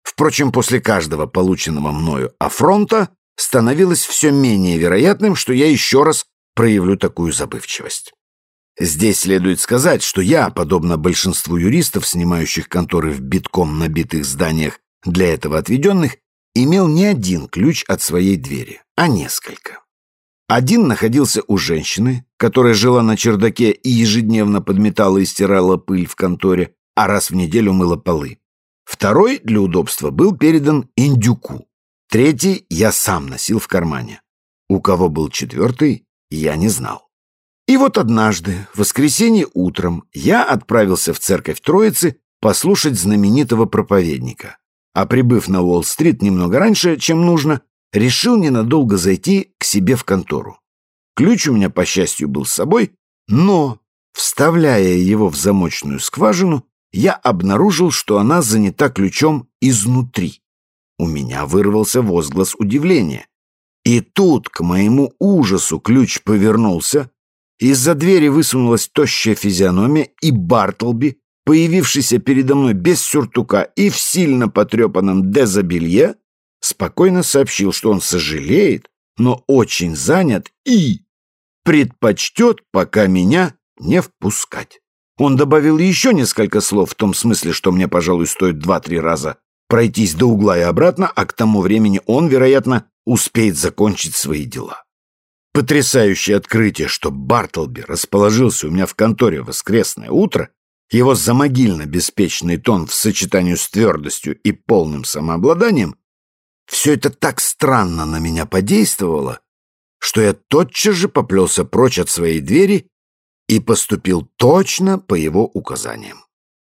Впрочем, после каждого полученного мною афронта становилось все менее вероятным, что я еще раз проявлю такую забывчивость. Здесь следует сказать, что я, подобно большинству юристов, снимающих конторы в битком набитых зданиях для этого отведенных, имел не один ключ от своей двери, а несколько. Один находился у женщины, которая жила на чердаке и ежедневно подметала и стирала пыль в конторе, а раз в неделю мыла полы. Второй, для удобства, был передан индюку. Третий я сам носил в кармане. У кого был четвертый, я не знал. И вот однажды, в воскресенье утром, я отправился в церковь Троицы послушать знаменитого проповедника, а прибыв на Уолл-стрит немного раньше, чем нужно, решил ненадолго зайти к себе в контору. Ключ у меня, по счастью, был с собой, но, вставляя его в замочную скважину, я обнаружил, что она занята ключом изнутри. У меня вырвался возглас удивления. И тут, к моему ужасу, ключ повернулся, из-за двери высунулась тощая физиономия, и Бартлби, появившийся передо мной без сюртука и в сильно потрепанном дезобелье, спокойно сообщил, что он сожалеет, но очень занят и предпочтет пока меня не впускать. Он добавил еще несколько слов в том смысле, что мне, пожалуй, стоит два-три раза пройтись до угла и обратно, а к тому времени он, вероятно, успеет закончить свои дела. Потрясающее открытие, что Бартлби расположился у меня в конторе в воскресное утро, его замогильно-беспечный тон в сочетании с твердостью и полным самообладанием, все это так странно на меня подействовало, что я тотчас же поплелся прочь от своей двери и поступил точно по его указаниям.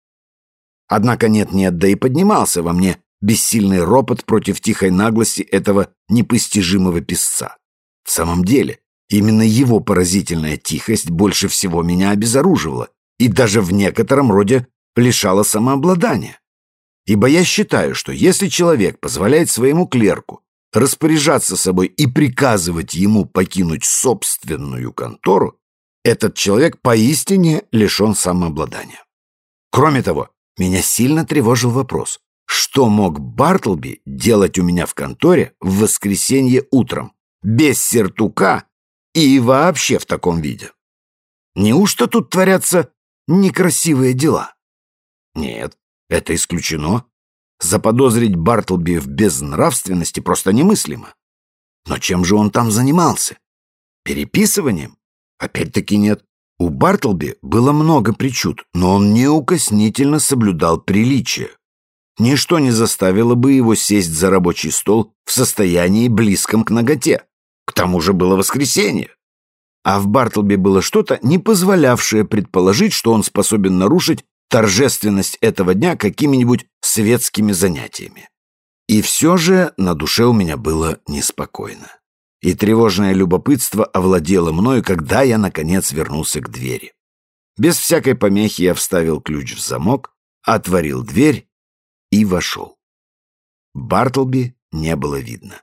Однако нет-нет, да и поднимался во мне бессильный ропот против тихой наглости этого непостижимого писца. В самом деле, именно его поразительная тихость больше всего меня обезоруживала и даже в некотором роде лишала самообладания. Ибо я считаю, что если человек позволяет своему клерку распоряжаться собой и приказывать ему покинуть собственную контору, этот человек поистине лишен самообладания. Кроме того, меня сильно тревожил вопрос, что мог Бартлби делать у меня в конторе в воскресенье утром, без сюртука и вообще в таком виде? Неужто тут творятся некрасивые дела? Нет, это исключено. Заподозрить Бартлби в безнравственности просто немыслимо. Но чем же он там занимался? Переписыванием? Опять-таки нет. У Бартлби было много причуд, но он неукоснительно соблюдал приличие. Ничто не заставило бы его сесть за рабочий стол в состоянии близком к наготе. К тому же было воскресенье. А в Бартлби было что-то, не позволявшее предположить, что он способен нарушить торжественность этого дня какими-нибудь светскими занятиями. И все же на душе у меня было неспокойно. И тревожное любопытство овладело мною, когда я, наконец, вернулся к двери. Без всякой помехи я вставил ключ в замок, отворил дверь и вошел. Бартлби не было видно.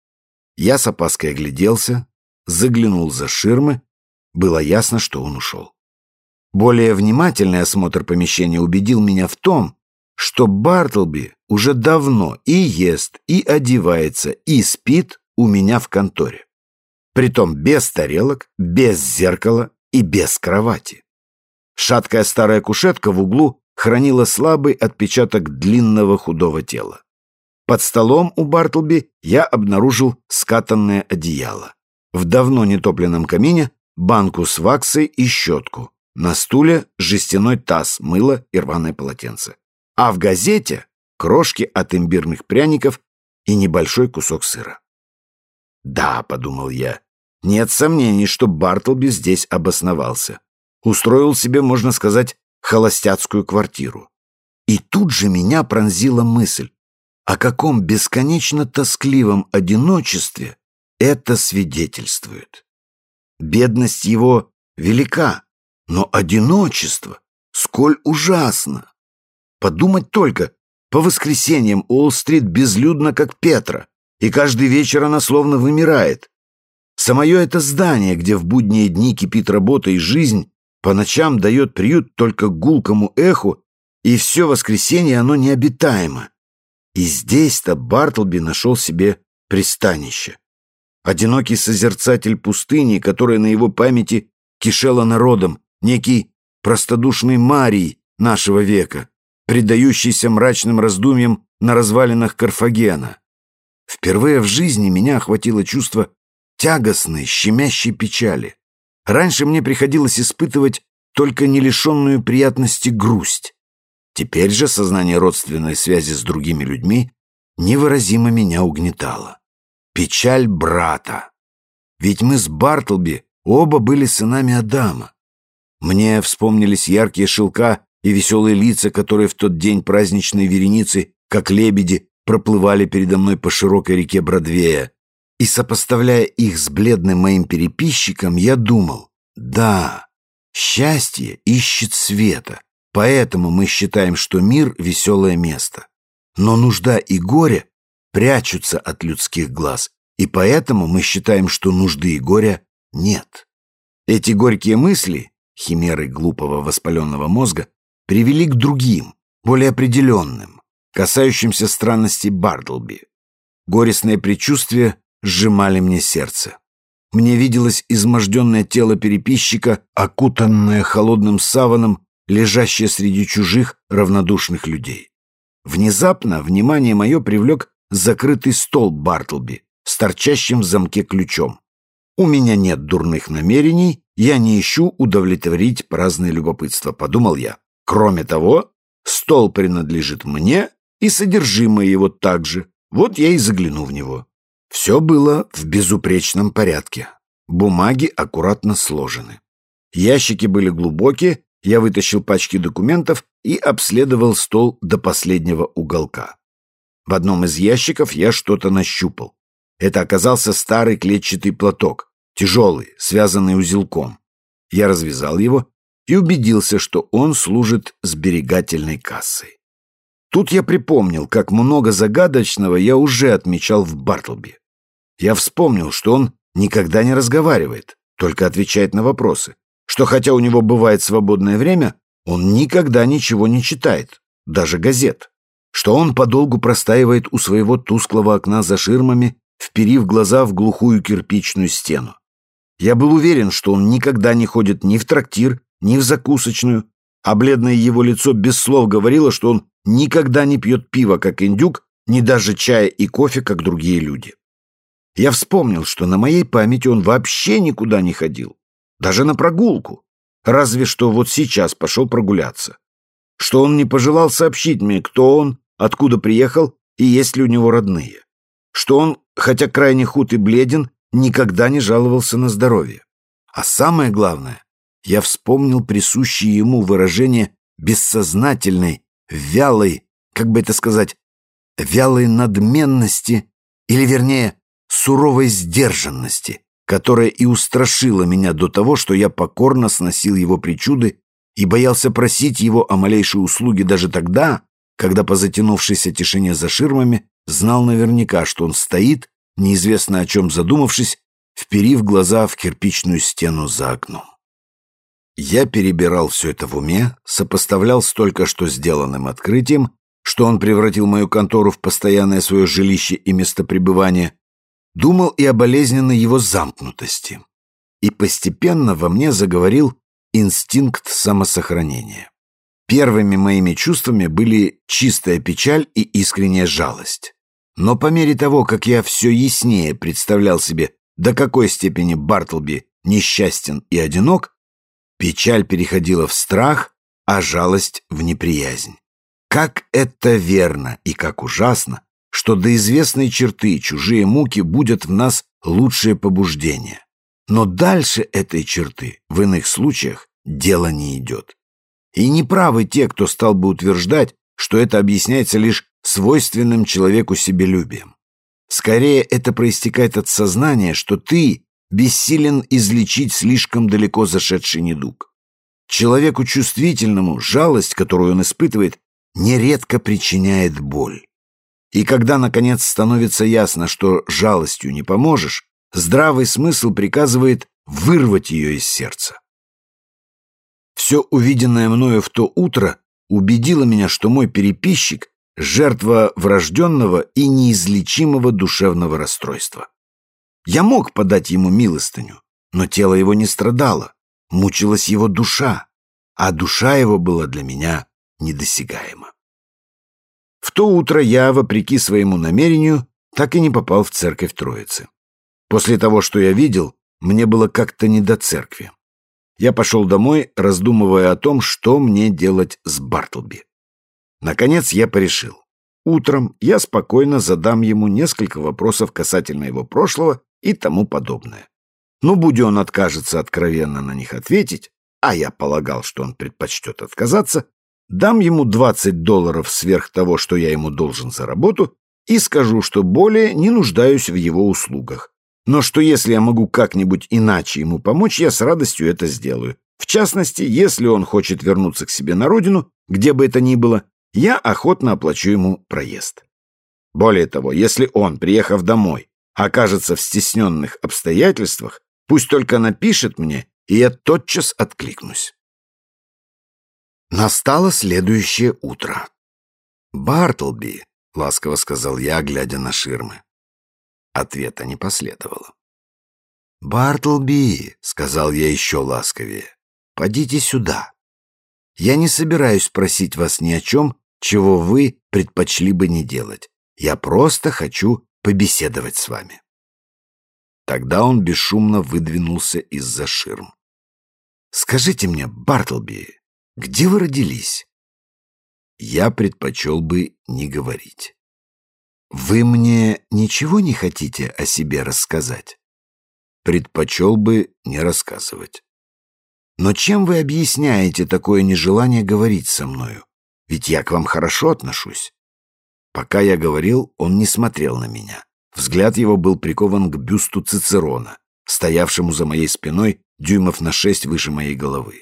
Я с опаской огляделся, заглянул за ширмы, было ясно, что он ушел. Более внимательный осмотр помещения убедил меня в том, что Бартлби уже давно и ест, и одевается, и спит у меня в конторе. Притом без тарелок, без зеркала и без кровати. Шаткая старая кушетка в углу хранила слабый отпечаток длинного худого тела. Под столом у Бартлби я обнаружил скатанное одеяло. В давно нетопленном камине банку с ваксой и щетку. На стуле жестяной таз, мыло и рваное полотенце. А в газете крошки от имбирных пряников и небольшой кусок сыра. «Да», — подумал я, — «нет сомнений, что Бартлби здесь обосновался. Устроил себе, можно сказать, холостяцкую квартиру». И тут же меня пронзила мысль, о каком бесконечно тоскливом одиночестве это свидетельствует. Бедность его велика, но одиночество сколь ужасно. Подумать только, по воскресеньям Уолл-стрит безлюдно, как Петра, и каждый вечер она словно вымирает. Самое это здание, где в будние дни кипит работа и жизнь, по ночам дает приют только гулкому эху, и все воскресенье оно необитаемо. И здесь-то Бартлби нашел себе пристанище. Одинокий созерцатель пустыни, которая на его памяти кишела народом, некий простодушный Марий нашего века, предающийся мрачным раздумьям на развалинах Карфагена. Впервые в жизни меня охватило чувство тягостной, щемящей печали. Раньше мне приходилось испытывать только не лишенную приятности грусть. Теперь же сознание родственной связи с другими людьми невыразимо меня угнетало. Печаль брата. Ведь мы с Бартлби оба были сынами Адама. Мне вспомнились яркие шелка и веселые лица, которые в тот день праздничной вереницы, как лебеди, проплывали передо мной по широкой реке Бродвея. И, сопоставляя их с бледным моим переписчиком, я думал, да, счастье ищет света, поэтому мы считаем, что мир — веселое место. Но нужда и горе прячутся от людских глаз, и поэтому мы считаем, что нужды и горя нет. Эти горькие мысли, химеры глупого воспаленного мозга, привели к другим, более определенным, касающимся странностей Бартлби. Горестные предчувствия сжимали мне сердце. Мне виделось изможденное тело переписчика, окутанное холодным саваном, лежащее среди чужих равнодушных людей. Внезапно внимание мое привлек закрытый стол Бартлби с торчащим в замке ключом. У меня нет дурных намерений, я не ищу удовлетворить праздное любопытство, подумал я. Кроме того, стол принадлежит мне, и содержимое его также. Вот я и загляну в него. Все было в безупречном порядке. Бумаги аккуратно сложены. Ящики были глубокие, я вытащил пачки документов и обследовал стол до последнего уголка. В одном из ящиков я что-то нащупал. Это оказался старый клетчатый платок, тяжелый, связанный узелком. Я развязал его и убедился, что он служит сберегательной кассой. Тут я припомнил, как много загадочного я уже отмечал в Бартлби. Я вспомнил, что он никогда не разговаривает, только отвечает на вопросы, что хотя у него бывает свободное время, он никогда ничего не читает, даже газет, что он подолгу простаивает у своего тусклого окна за ширмами, вперив глаза в глухую кирпичную стену. Я был уверен, что он никогда не ходит ни в трактир, ни в закусочную, а бледное его лицо без слов говорило, что он никогда не пьет пиво, как индюк, ни даже чая и кофе, как другие люди. Я вспомнил, что на моей памяти он вообще никуда не ходил, даже на прогулку, разве что вот сейчас пошел прогуляться, что он не пожелал сообщить мне, кто он, откуда приехал и есть ли у него родные, что он, хотя крайне худ и бледен, никогда не жаловался на здоровье. А самое главное, я вспомнил присущее ему выражение бессознательной, вялой, как бы это сказать, вялой надменности, или, вернее, суровой сдержанности, которая и устрашила меня до того, что я покорно сносил его причуды и боялся просить его о малейшей услуге даже тогда, когда по затянувшейся тишине за ширмами знал наверняка, что он стоит, неизвестно о чем задумавшись, вперив глаза в кирпичную стену за окном. Я перебирал все это в уме, сопоставлял с только что сделанным открытием, что он превратил мою контору в постоянное свое жилище и место пребывания, думал и о болезненной его замкнутости. И постепенно во мне заговорил инстинкт самосохранения. Первыми моими чувствами были чистая печаль и искренняя жалость. Но по мере того, как я все яснее представлял себе, до какой степени Бартлби несчастен и одинок, печаль переходила в страх, а жалость в неприязнь. Как это верно и как ужасно, что до известной черты чужие муки будут в нас лучшее побуждение. Но дальше этой черты в иных случаях дело не идет. И неправы те, кто стал бы утверждать, что это объясняется лишь свойственным человеку себелюбием. Скорее, это проистекает от сознания, что ты бессилен излечить слишком далеко зашедший недуг. Человеку чувствительному жалость, которую он испытывает, нередко причиняет боль. И когда, наконец, становится ясно, что жалостью не поможешь, здравый смысл приказывает вырвать ее из сердца. Все увиденное мною в то утро убедило меня, что мой переписчик жертва врожденного и неизлечимого душевного расстройства. Я мог подать ему милостыню, но тело его не страдало, мучилась его душа, а душа его была для меня недосягаема. В то утро я, вопреки своему намерению, так и не попал в церковь Троицы. После того, что я видел, мне было как-то не до церкви. Я пошел домой, раздумывая о том, что мне делать с Бартлби. Наконец я порешил. Утром я спокойно задам ему несколько вопросов касательно его прошлого и тому подобное. Но будь он откажется откровенно на них ответить, а я полагал, что он предпочтет отказаться, дам ему двадцать долларов сверх того, что я ему должен за работу, и скажу, что более не нуждаюсь в его услугах. Но что если я могу как-нибудь иначе ему помочь, я с радостью это сделаю. В частности, если он хочет вернуться к себе на родину, где бы это ни было, я охотно оплачу ему проезд. Более того, если он, приехав домой, окажется в стесненных обстоятельствах, пусть только напишет мне, и я тотчас откликнусь. Настало следующее утро. «Бартлби», — ласково сказал я, глядя на ширмы. Ответа не последовало. «Бартлби», — сказал я еще ласковее, — «подите сюда. Я не собираюсь просить вас ни о чем, чего вы предпочли бы не делать. Я просто хочу побеседовать с вами». Тогда он бесшумно выдвинулся из-за ширм. «Скажите мне, Бартлби, где вы родились?» Я предпочел бы не говорить. «Вы мне ничего не хотите о себе рассказать?» Предпочел бы не рассказывать. «Но чем вы объясняете такое нежелание говорить со мною? Ведь я к вам хорошо отношусь». Пока я говорил, он не смотрел на меня. Взгляд его был прикован к бюсту Цицерона, стоявшему за моей спиной дюймов на шесть выше моей головы.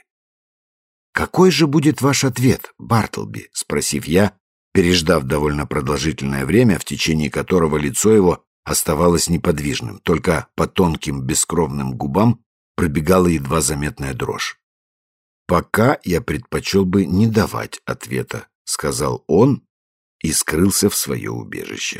«Какой же будет ваш ответ, Бартлби?» — спросив я, переждав довольно продолжительное время, в течение которого лицо его оставалось неподвижным, только по тонким бескровным губам пробегала едва заметная дрожь. «Пока я предпочел бы не давать ответа», — сказал он и скрылся в свое убежище.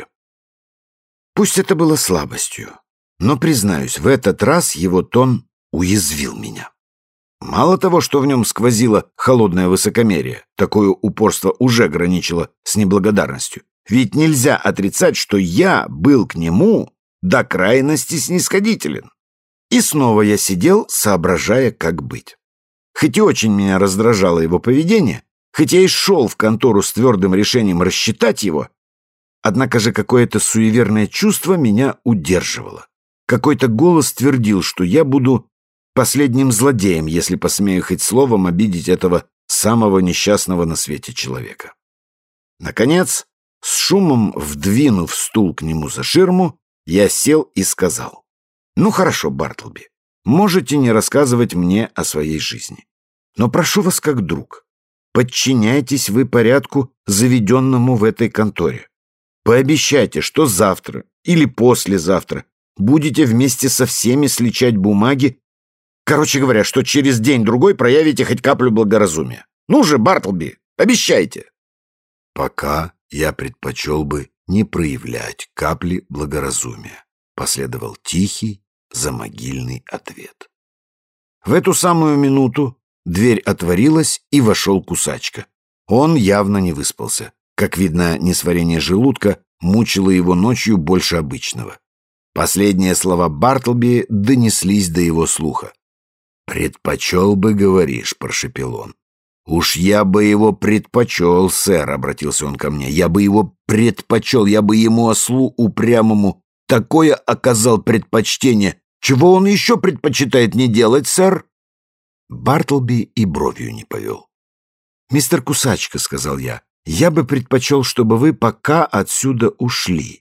Пусть это было слабостью, но, признаюсь, в этот раз его тон уязвил меня. Мало того, что в нем сквозило холодное высокомерие, такое упорство уже граничило с неблагодарностью, ведь нельзя отрицать, что я был к нему до крайности снисходителен. И снова я сидел, соображая, как быть. Хоть и очень меня раздражало его поведение, хоть я и шел в контору с твердым решением рассчитать его, однако же какое-то суеверное чувство меня удерживало. Какой-то голос твердил, что я буду последним злодеем, если посмею хоть словом обидеть этого самого несчастного на свете человека. Наконец, с шумом вдвинув стул к нему за ширму, я сел и сказал: «Ну хорошо, Бартлби, можете не рассказывать мне о своей жизни. Но прошу вас как друг, подчиняйтесь вы порядку, заведенному в этой конторе. Пообещайте, что завтра или послезавтра будете вместе со всеми сличать бумаги. Короче говоря, что через день-другой проявите хоть каплю благоразумия. Ну же, Бартлби, обещайте!» «Пока я предпочел бы не проявлять капли благоразумия», — последовал тихий, замогильный ответ. В эту самую минуту дверь отворилась, и вошел Кусачка. Он явно не выспался. Как видно, несварение желудка мучило его ночью больше обычного. Последние слова Бартлби донеслись до его слуха. «Предпочел бы, говоришь», — прошепел он. «Уж я бы его предпочел, сэр», — обратился он ко мне. «Я бы его предпочел, я бы ему, ослу упрямому, такое оказал предпочтение. Чего он еще предпочитает не делать, сэр?» Бартлби и бровью не повел. «Мистер Кусачка», — сказал я, — «я бы предпочел, чтобы вы пока отсюда ушли».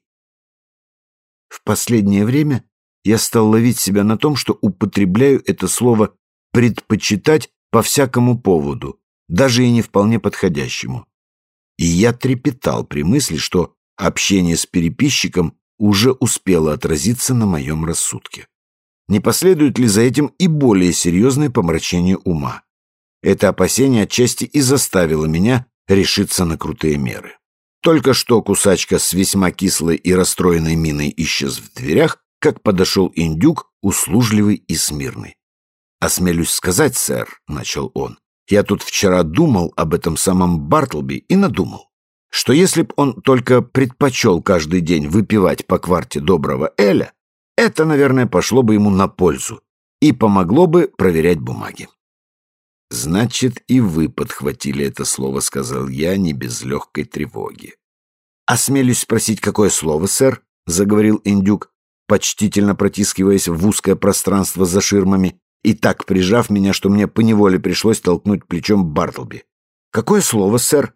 В последнее время я стал ловить себя на том, что употребляю это слово «предпочитать» по всякому поводу, даже и не вполне подходящему. И я трепетал при мысли, что общение с переписчиком уже успело отразиться на моем рассудке. Не последует ли за этим и более серьезное помрачение ума? Это опасение отчасти и заставило меня решиться на крутые меры. Только что кусачка с весьма кислой и расстроенной миной исчез в дверях, как подошел индюк, услужливый и смирный. «Осмелюсь сказать, сэр», — начал он, — «я тут вчера думал об этом самом Бартлби и надумал, что если б он только предпочел каждый день выпивать по кварте доброго эля, это, наверное, пошло бы ему на пользу и помогло бы проверять бумаги». «Значит, и вы подхватили это слово», — сказал я, не без легкой тревоги. «Осмелюсь спросить, какое слово, сэр?» — заговорил индюк, почтительно протискиваясь в узкое пространство за ширмами и так прижав меня, что мне поневоле пришлось толкнуть плечом Бартлби. «Какое слово, сэр?»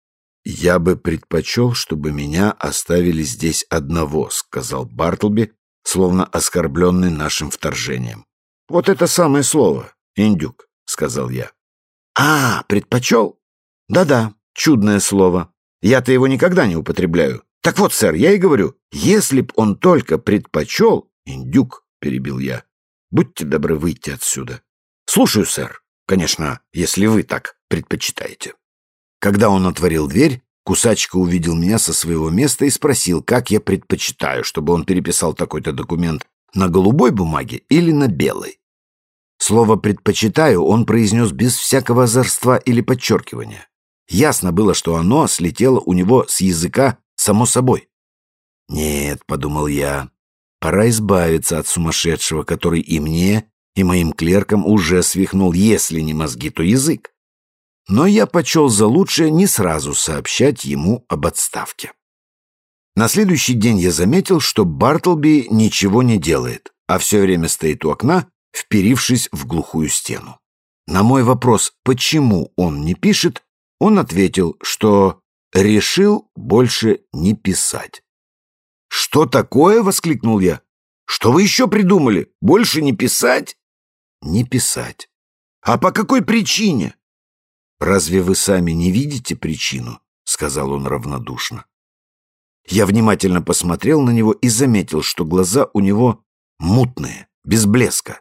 «Я бы предпочел, чтобы меня оставили здесь одного», — сказал Бартлби, словно оскорбленный нашим вторжением. «Вот это самое слово, индюк», — сказал я. «А, предпочел? Да-да, чудное слово. Я-то его никогда не употребляю. Так вот, сэр, я и говорю, если б он только предпочел...» «Индюк», — перебил я, — «будьте добры выйти отсюда». «Слушаю, сэр. Конечно, если вы так предпочитаете». Когда он отворил дверь, Кусачка увидел меня со своего места и спросил, как я предпочитаю, чтобы он переписал такой-то документ на голубой бумаге или на белой. Слово «предпочитаю» он произнес без всякого озорства или подчеркивания. Ясно было, что оно слетело у него с языка само собой. «Нет», — подумал я, — «пора избавиться от сумасшедшего, который и мне, и моим клеркам уже свихнул, если не мозги, то язык». Но я почел за лучшее не сразу сообщать ему об отставке. На следующий день я заметил, что Бартлби ничего не делает, а все время стоит у окна, вперившись в глухую стену. На мой вопрос, почему он не пишет, он ответил, что решил больше не писать. «Что такое?» — воскликнул я. «Что вы еще придумали? Больше не писать?» «Не писать». «А по какой причине?» «Разве вы сами не видите причину?» — сказал он равнодушно. Я внимательно посмотрел на него и заметил, что глаза у него мутные, без блеска.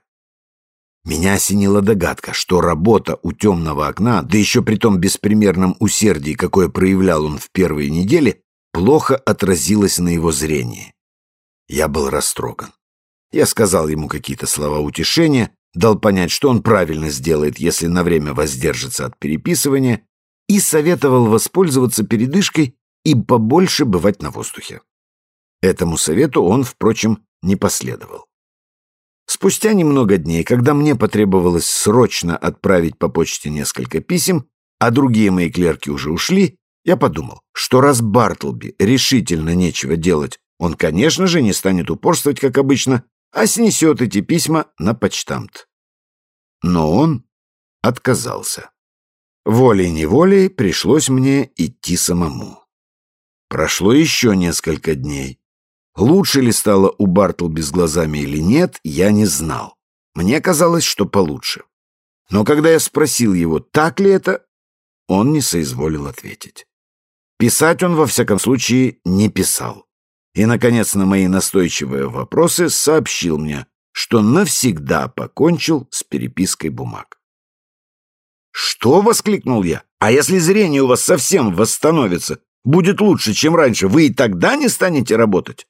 Меня осенила догадка, что работа у темного окна, да еще при том беспримерном усердии, какое проявлял он в первые недели, плохо отразилась на его зрении. Я был растроган. Я сказал ему какие-то слова утешения, дал понять, что он правильно сделает, если на время воздержится от переписывания, и советовал воспользоваться передышкой и побольше бывать на воздухе. Этому совету он, впрочем, не последовал. Спустя немного дней, когда мне потребовалось срочно отправить по почте несколько писем, а другие мои клерки уже ушли, я подумал, что раз Бартлби решительно нечего делать, он, конечно же, не станет упорствовать, как обычно, а снесет эти письма на почтамт. Но он отказался. Волей-неволей пришлось мне идти самому. Прошло еще несколько дней. Лучше ли стало у Бартлби с глазами или нет, я не знал. Мне казалось, что получше. Но когда я спросил его, так ли это, он не соизволил ответить. Писать он, во всяком случае, не писал. И, наконец, на мои настойчивые вопросы сообщил мне, что навсегда покончил с перепиской бумаг. «Что?» — воскликнул я. «А если зрение у вас совсем восстановится, будет лучше, чем раньше, вы и тогда не станете работать?»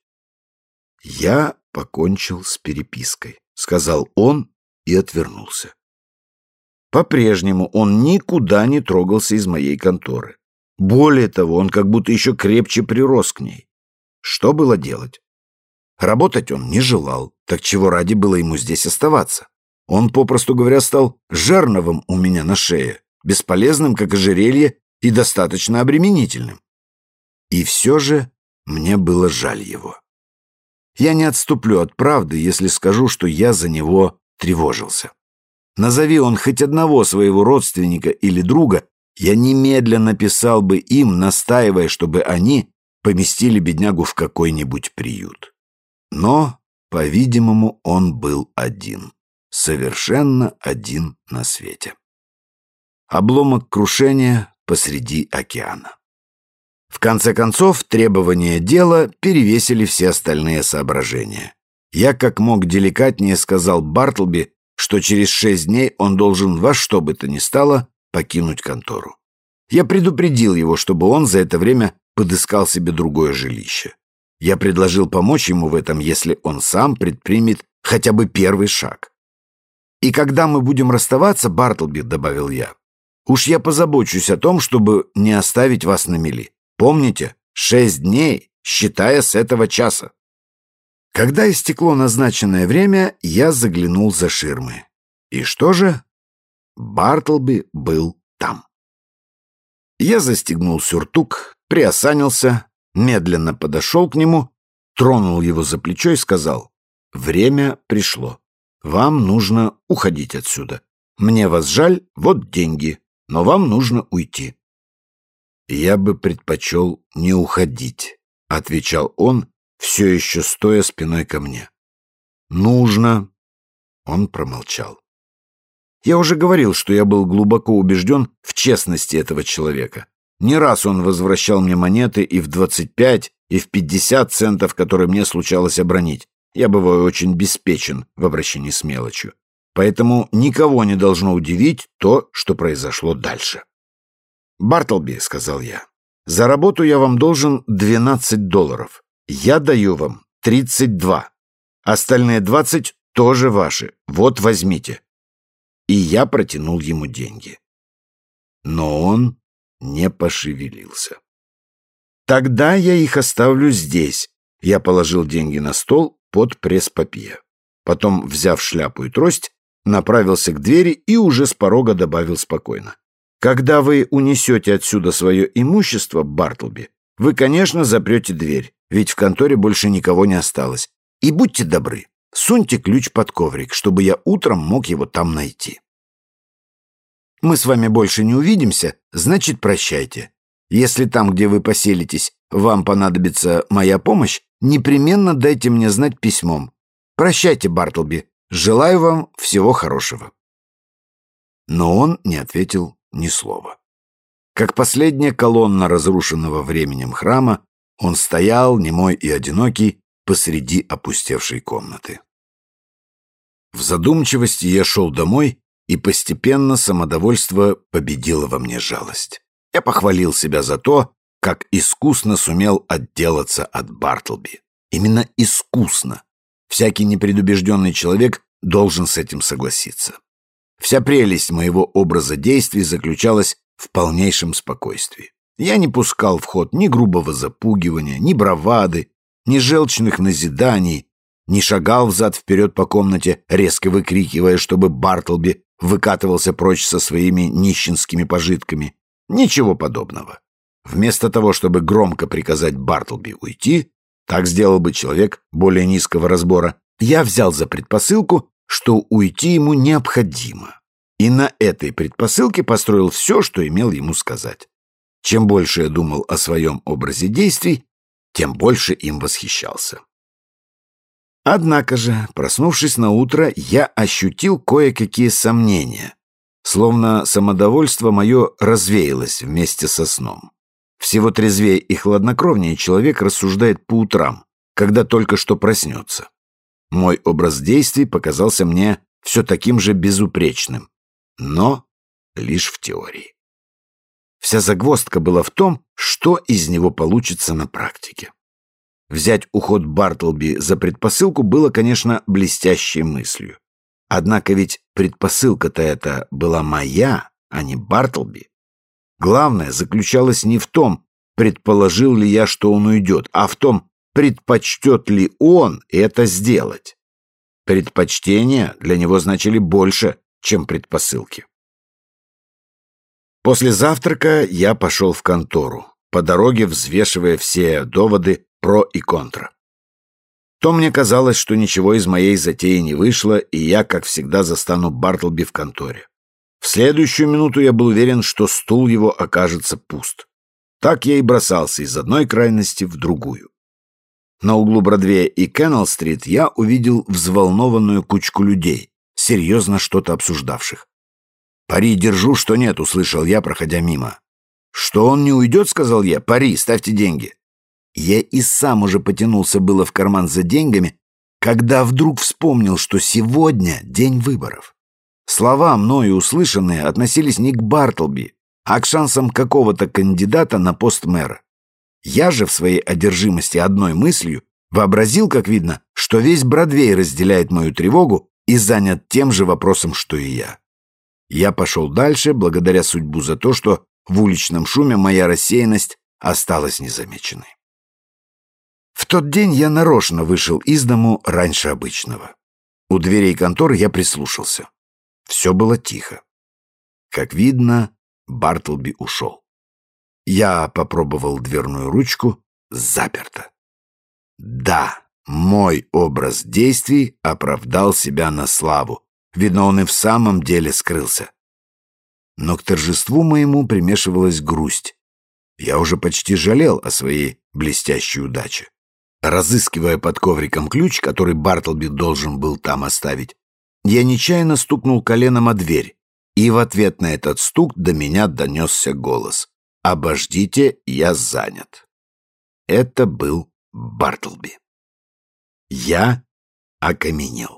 «Я покончил с перепиской», — сказал он и отвернулся. По-прежнему он никуда не трогался из моей конторы. Более того, он как будто еще крепче прирос к ней. Что было делать? Работать он не желал, так чего ради было ему здесь оставаться? Он, попросту говоря, стал жерновым у меня на шее, бесполезным, как ожерелье, и достаточно обременительным. И все же мне было жаль его. Я не отступлю от правды, если скажу, что я за него тревожился. Назови он хоть одного своего родственника или друга, я немедленно писал бы им, настаивая, чтобы они поместили беднягу в какой-нибудь приют. Но, по-видимому, он был один. Совершенно один на свете. Обломок крушения посреди океана. В конце концов, требования дела перевесили все остальные соображения. Я как мог деликатнее сказал Бартлби, что через шесть дней он должен во что бы то ни стало покинуть контору. Я предупредил его, чтобы он за это время подыскал себе другое жилище. Я предложил помочь ему в этом, если он сам предпримет хотя бы первый шаг. «И когда мы будем расставаться, Бартлби, — добавил я, — уж я позабочусь о том, чтобы не оставить вас на мели. Помните, шесть дней, считая с этого часа». Когда истекло назначенное время, я заглянул за ширмы. И что же? Бартлби был там. Я застегнул сюртук, приосанился, медленно подошел к нему, тронул его за плечо и сказал: «Время пришло. Вам нужно уходить отсюда. Мне вас жаль, вот деньги, но вам нужно уйти». «Я бы предпочел не уходить», — отвечал он, все еще стоя спиной ко мне. «Нужно». Он промолчал. Я уже говорил, что я был глубоко убежден в честности этого человека. Не раз он возвращал мне монеты и в двадцать пять, и в пятьдесят центов, которые мне случалось обронить. Я бываю очень беспечен в обращении с мелочью. Поэтому никого не должно удивить то, что произошло дальше. «Бартлби, — сказал я, — за работу я вам должен двенадцать долларов. Я даю вам тридцать два. Остальные двадцать тоже ваши. Вот, возьмите». И я протянул ему деньги. Но он не пошевелился. «Тогда я их оставлю здесь». Я положил деньги на стол под пресс-папье. Потом, взяв шляпу и трость, направился к двери и уже с порога добавил спокойно: «Когда вы унесете отсюда свое имущество, Бартлби, вы, конечно, запрете дверь, ведь в конторе больше никого не осталось. И будьте добры, суньте ключ под коврик, чтобы я утром мог его там найти. Мы с вами больше не увидимся, значит, прощайте. Если там, где вы поселитесь, вам понадобится моя помощь, непременно дайте мне знать письмом. Прощайте, Бартлби. Желаю вам всего хорошего». Но он не ответил ни слова. Как последняя колонна разрушенного временем храма, он стоял, немой и одинокий, посреди опустевшей комнаты. В задумчивости я шел домой, и постепенно самодовольство победило во мне жалость. Я похвалил себя за то, как искусно сумел отделаться от Бартлби. Именно искусно. Всякий непредубежденный человек должен с этим согласиться. Вся прелесть моего образа действий заключалась в полнейшем спокойствии. Я не пускал в ход ни грубого запугивания, ни бравады, ни желчных назиданий, не шагал взад-вперед по комнате, резко выкрикивая, чтобы Бартлби выкатывался прочь со своими нищенскими пожитками. Ничего подобного. Вместо того, чтобы громко приказать Бартлби уйти, так сделал бы человек более низкого разбора, я взял за предпосылку, что уйти ему необходимо, и на этой предпосылке построил все, что имел ему сказать. Чем больше я думал о своем образе действий, тем больше им восхищался. Однако же, проснувшись на утро, я ощутил кое-какие сомнения, словно самодовольство мое развеялось вместе со сном. Всего трезвее и хладнокровнее человек рассуждает по утрам, когда только что проснется. Мой образ действий показался мне все таким же безупречным, но лишь в теории. Вся загвоздка была в том, что из него получится на практике. Взять уход Бартлби за предпосылку было, конечно, блестящей мыслью. Однако ведь предпосылка-то эта была моя, а не Бартлби. Главное заключалось не в том, предположил ли я, что он уйдет, а в том, предпочтет ли он это сделать. Предпочтения для него значили больше, чем предпосылки. После завтрака я пошел в контору, по дороге взвешивая все доводы про и контра. То мне казалось, что ничего из моей затеи не вышло, и я, как всегда, застану Бартлби в конторе. В следующую минуту я был уверен, что стул его окажется пуст. Так я и бросался из одной крайности в другую. На углу Бродвея и Кеннелл-стрит я увидел взволнованную кучку людей, серьезно что-то обсуждавших. «Пари держу, что нет», — услышал я, проходя мимо. «Что он не уйдет?» — сказал я. «Пари, ставьте деньги». Я и сам уже потянулся было в карман за деньгами, когда вдруг вспомнил, что сегодня день выборов. Слова, мною услышанные, относились не к Бартлби, а к шансам какого-то кандидата на пост мэра. Я же в своей одержимости одной мыслью вообразил, как видно, что весь Бродвей разделяет мою тревогу и занят тем же вопросом, что и я. Я пошел дальше, благодаря судьбу за то, что в уличном шуме моя рассеянность осталась незамеченной. В тот день я нарочно вышел из дому раньше обычного. У дверей конторы я прислушался. Все было тихо. Как видно, Бартлби ушел. Я попробовал дверную ручку, заперто. Да, мой образ действий оправдал себя на славу. Видно, он и в самом деле скрылся. Но к торжеству моему примешивалась грусть. Я уже почти жалел о своей блестящей удаче. Разыскивая под ковриком ключ, который Бартлби должен был там оставить, я нечаянно стукнул коленом о дверь, и в ответ на этот стук до меня донесся голос: «Обождите, я занят». Это был Бартлби. Я окаменел.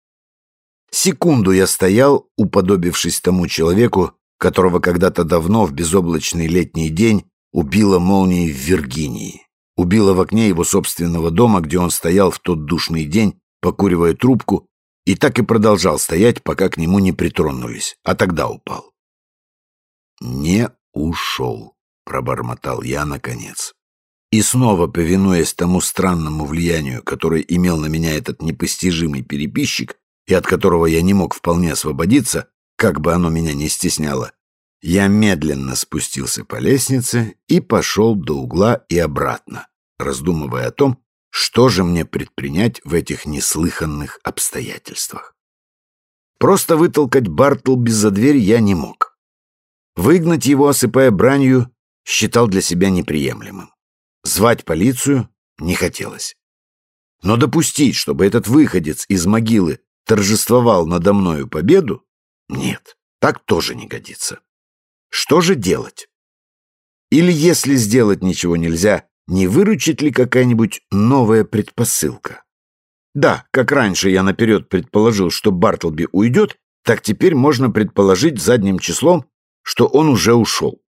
Секунду я стоял, уподобившись тому человеку, которого когда-то давно в безоблачный летний день убила молнией в Виргинии. Убила в окне его собственного дома, где он стоял в тот душный день, покуривая трубку, и так и продолжал стоять, пока к нему не притронулись, а тогда упал. «Не ушел», — пробормотал я наконец. И снова, повинуясь тому странному влиянию, которое имел на меня этот непостижимый переписчик, и от которого я не мог вполне освободиться, как бы оно меня не стесняло, я медленно спустился по лестнице и пошел до угла и обратно, раздумывая о том, что же мне предпринять в этих неслыханных обстоятельствах. Просто вытолкать Бартлби за дверь я не мог. Выгнать его, осыпая бранью, считал для себя неприемлемым. Звать полицию не хотелось. Но допустить, чтобы этот выходец из могилы торжествовал надо мною победу, нет, так тоже не годится. Что же делать? Или, если сделать ничего нельзя, не выручит ли какая-нибудь новая предпосылка? Да, как раньше я наперед предположил, что Бартлби уйдет, так теперь можно предположить задним числом, что он уже ушел.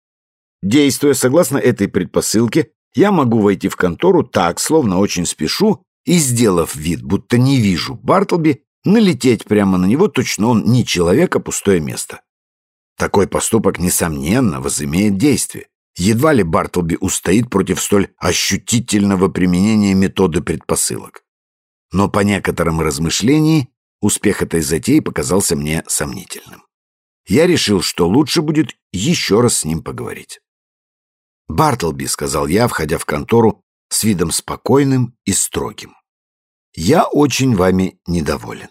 Действуя согласно этой предпосылке, я могу войти в контору так, словно очень спешу, и, сделав вид, будто не вижу Бартлби, налететь прямо на него, точно он не человек, а пустое место. Такой поступок, несомненно, возымеет действие. Едва ли Бартлби устоит против столь ощутительного применения методы предпосылок. Но по некоторым размышлениям успех этой затеи показался мне сомнительным. Я решил, что лучше будет еще раз с ним поговорить. «Бартлби», — сказал я, входя в контору с видом спокойным и строгим, — «я очень вами недоволен.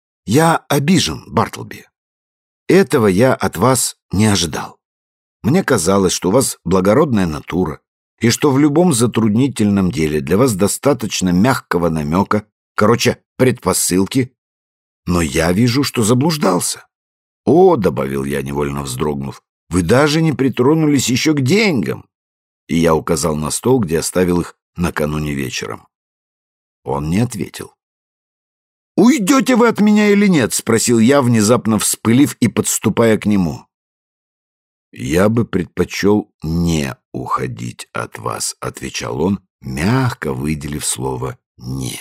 Я обижен, Бартлби. Этого я от вас не ожидал. Мне казалось, что у вас благородная натура, и что в любом затруднительном деле для вас достаточно мягкого намека, короче, предпосылки, но я вижу, что заблуждался. О, — добавил я, невольно вздрогнув, — вы даже не притронулись еще к деньгам». И я указал на стол, где оставил их накануне вечером. Он не ответил. «Уйдете вы от меня или нет?» — спросил я, внезапно вспылив и подступая к нему. «Я бы предпочел не уходить от вас», — отвечал он, мягко выделив слово «не».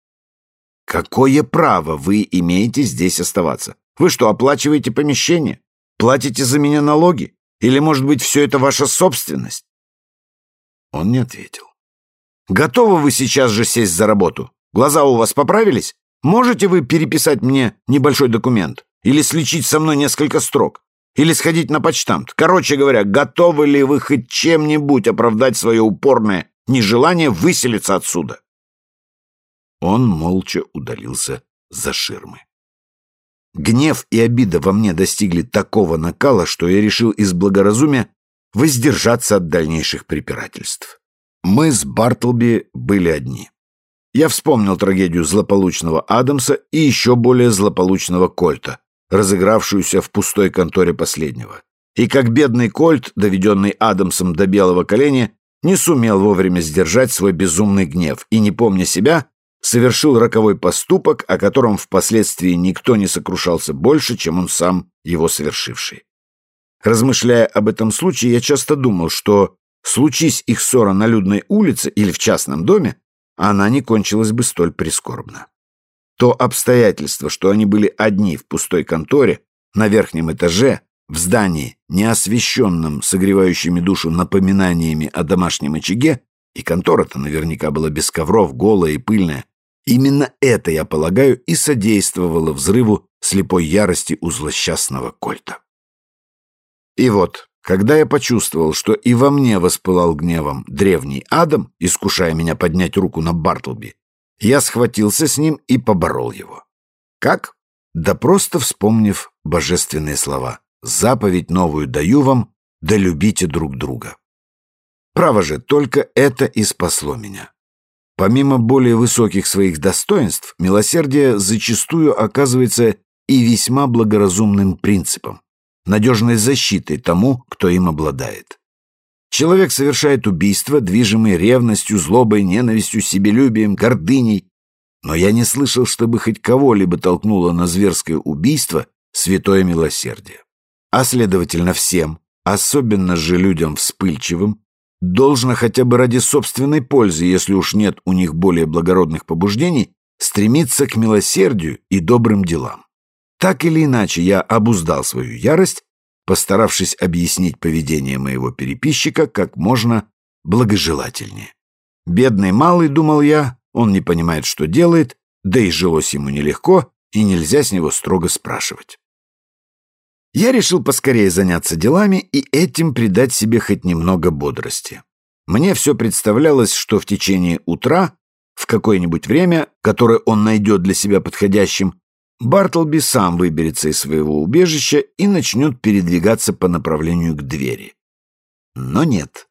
«Какое право вы имеете здесь оставаться? Вы что, оплачиваете помещение? Платите за меня налоги? Или, может быть, все это ваша собственность?» Он не ответил. «Готовы вы сейчас же сесть за работу? Глаза у вас поправились? Можете вы переписать мне небольшой документ? Или сличить со мной несколько строк? Или сходить на почтамт? Короче говоря, готовы ли вы хоть чем-нибудь оправдать свое упорное нежелание выселиться отсюда?» Он молча удалился за ширмы. Гнев и обида во мне достигли такого накала, что я решил из благоразумия воздержаться от дальнейших препирательств. Мы с Бартлби были одни. Я вспомнил трагедию злополучного Адамса и еще более злополучного Кольта, разыгравшуюся в пустой конторе последнего. И как бедный Кольт, доведенный Адамсом до белого коленя, не сумел вовремя сдержать свой безумный гнев и, не помня себя, совершил роковой поступок, о котором впоследствии никто не сокрушался больше, чем он сам, его совершивший. Размышляя об этом случае, я часто думал, что случись их ссора на людной улице или в частном доме, она не кончилась бы столь прискорбно. То обстоятельство, что они были одни в пустой конторе, на верхнем этаже, в здании, не освещенном согревающими душу напоминаниями о домашнем очаге, и контора-то наверняка была без ковров, голая и пыльная, именно это, я полагаю, и содействовало взрыву слепой ярости у злосчастного Кольта. И вот, когда я почувствовал, что и во мне воспылал гневом древний Адам, искушая меня поднять руку на Бартлби, я схватился с ним и поборол его. Как? Да просто вспомнив божественные слова: «Заповедь новую даю вам, да любите друг друга». Право же, только это и спасло меня. Помимо более высоких своих достоинств, милосердие зачастую оказывается и весьма благоразумным принципом, надежной защитой тому, кто им обладает. Человек совершает убийство, движимый ревностью, злобой, ненавистью, себелюбием, гордыней. Но я не слышал, чтобы хоть кого-либо толкнуло на зверское убийство святое милосердие. А следовательно, всем, особенно же людям вспыльчивым, должно хотя бы ради собственной пользы, если уж нет у них более благородных побуждений, стремиться к милосердию и добрым делам. Так или иначе, я обуздал свою ярость, постаравшись объяснить поведение моего переписчика как можно благожелательнее. Бедный малый, думал я, он не понимает, что делает, да и жилось ему нелегко, и нельзя с него строго спрашивать. Я решил поскорее заняться делами и этим придать себе хоть немного бодрости. Мне все представлялось, что в течение утра, в какое-нибудь время, которое он найдет для себя подходящим, Бартлби сам выберется из своего убежища и начнет передвигаться по направлению к двери. Но нет.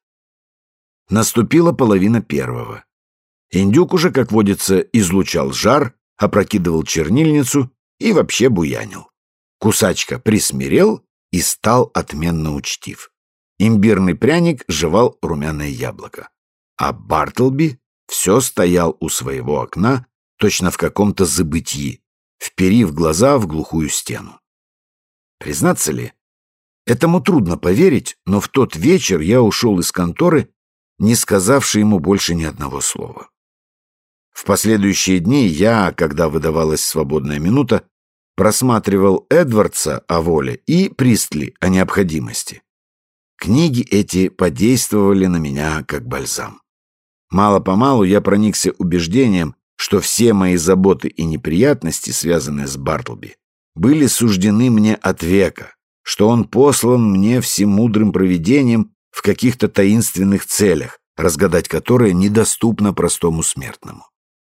Наступила половина первого. Индюк уже, как водится, излучал жар, опрокидывал чернильницу и вообще буянил. Кусачка присмирел и стал отменно учтив. Имбирный пряник жевал румяное яблоко. А Бартлби все стоял у своего окна, точно в каком-то забытьи, вперив глаза в глухую стену. Признаться ли, этому трудно поверить, но в тот вечер я ушел из конторы, не сказавши ему больше ни одного слова. В последующие дни я, когда выдавалась свободная минута, просматривал Эдвардса о воле и Пристли о необходимости. Книги эти подействовали на меня как бальзам. Мало-помалу я проникся убеждением, что все мои заботы и неприятности, связанные с Бартлби, были суждены мне от века, что он послан мне всемудрым провидением в каких-то таинственных целях, разгадать которые недоступно простому смертному.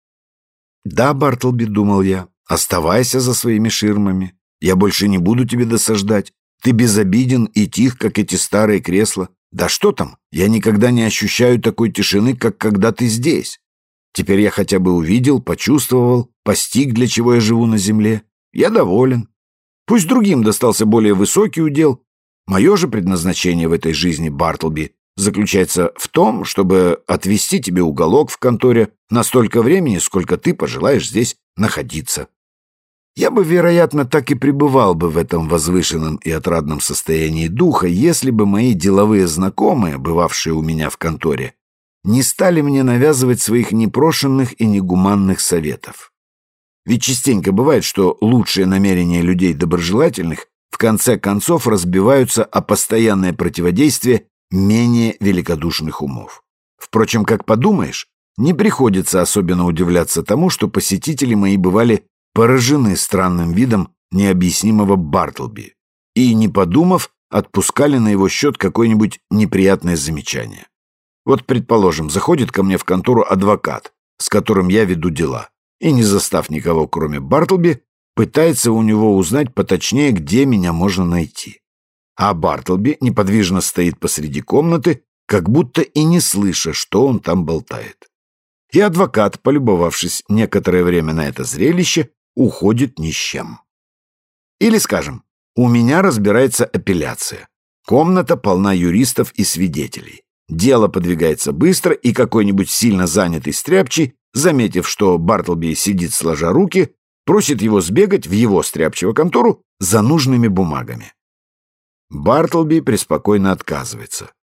«Да, Бартлби, — думал я, — оставайся за своими ширмами. Я больше не буду тебе досаждать. Ты безобиден и тих, как эти старые кресла. Да что там, я никогда не ощущаю такой тишины, как когда ты здесь. Теперь я хотя бы увидел, почувствовал, постиг, для чего я живу на земле. Я доволен. Пусть другим достался более высокий удел. Мое же предназначение в этой жизни, Бартлби, заключается в том, чтобы отвести тебе уголок в конторе на столько времени, сколько ты пожелаешь здесь находиться. Я бы, вероятно, так и пребывал бы в этом возвышенном и отрадном состоянии духа, если бы мои деловые знакомые, бывавшие у меня в конторе, не стали мне навязывать своих непрошенных и негуманных советов. Ведь частенько бывает, что лучшие намерения людей доброжелательных в конце концов разбиваются о постоянное противодействие менее великодушных умов. Впрочем, как подумаешь, не приходится особенно удивляться тому, что посетители мои бывали поражены странным видом необъяснимого Бартлби и, не подумав, отпускали на его счет какое-нибудь неприятное замечание. Вот, предположим, заходит ко мне в контору адвокат, с которым я веду дела, и, не застав никого, кроме Бартлби, пытается у него узнать поточнее, где меня можно найти. А Бартлби неподвижно стоит посреди комнаты, как будто и не слыша, что он там болтает. И адвокат, полюбовавшись некоторое время на это зрелище, уходит ни с чем. Или, скажем, у меня разбирается апелляция. Комната полна юристов и свидетелей. Дело подвигается быстро, и какой-нибудь сильно занятый стряпчий, заметив, что Бартлби сидит сложа руки, просит его сбегать в его стряпчего контору за нужными бумагами. Бартлби преспокойно отказывается.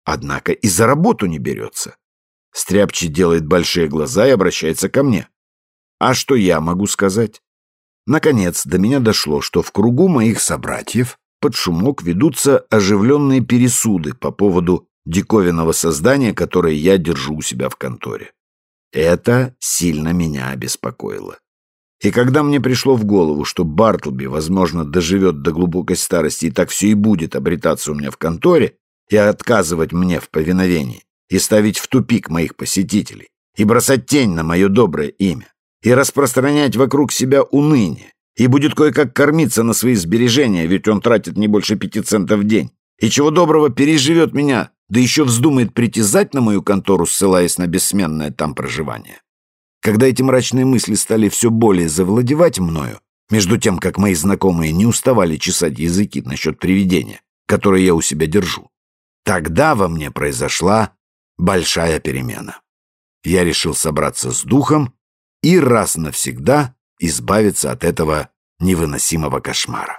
однако и за работу не берется. Стряпчий делает большие глаза и обращается ко мне. А что я могу сказать? Наконец, до меня дошло, что в кругу моих собратьев под шумок ведутся оживленные пересуды по поводу диковинного создания, которое я держу у себя в конторе. Это сильно меня обеспокоило. И когда мне пришло в голову, что Бартлби, возможно, доживет до глубокой старости, и так все и будет обретаться у меня в конторе, и отказывать мне в повиновении, и ставить в тупик моих посетителей, и бросать тень на мое доброе имя, и распространять вокруг себя уныние, и будет кое-как кормиться на свои сбережения, ведь он тратит не больше пяти центов в день, и чего доброго переживет меня, да еще вздумает притязать на мою контору, ссылаясь на бессменное там проживание. Когда эти мрачные мысли стали все более завладевать мною, между тем, как мои знакомые не уставали чесать языки насчет привидения, которое я у себя держу, тогда во мне произошла большая перемена. Я решил собраться с духом и раз навсегда избавиться от этого невыносимого кошмара.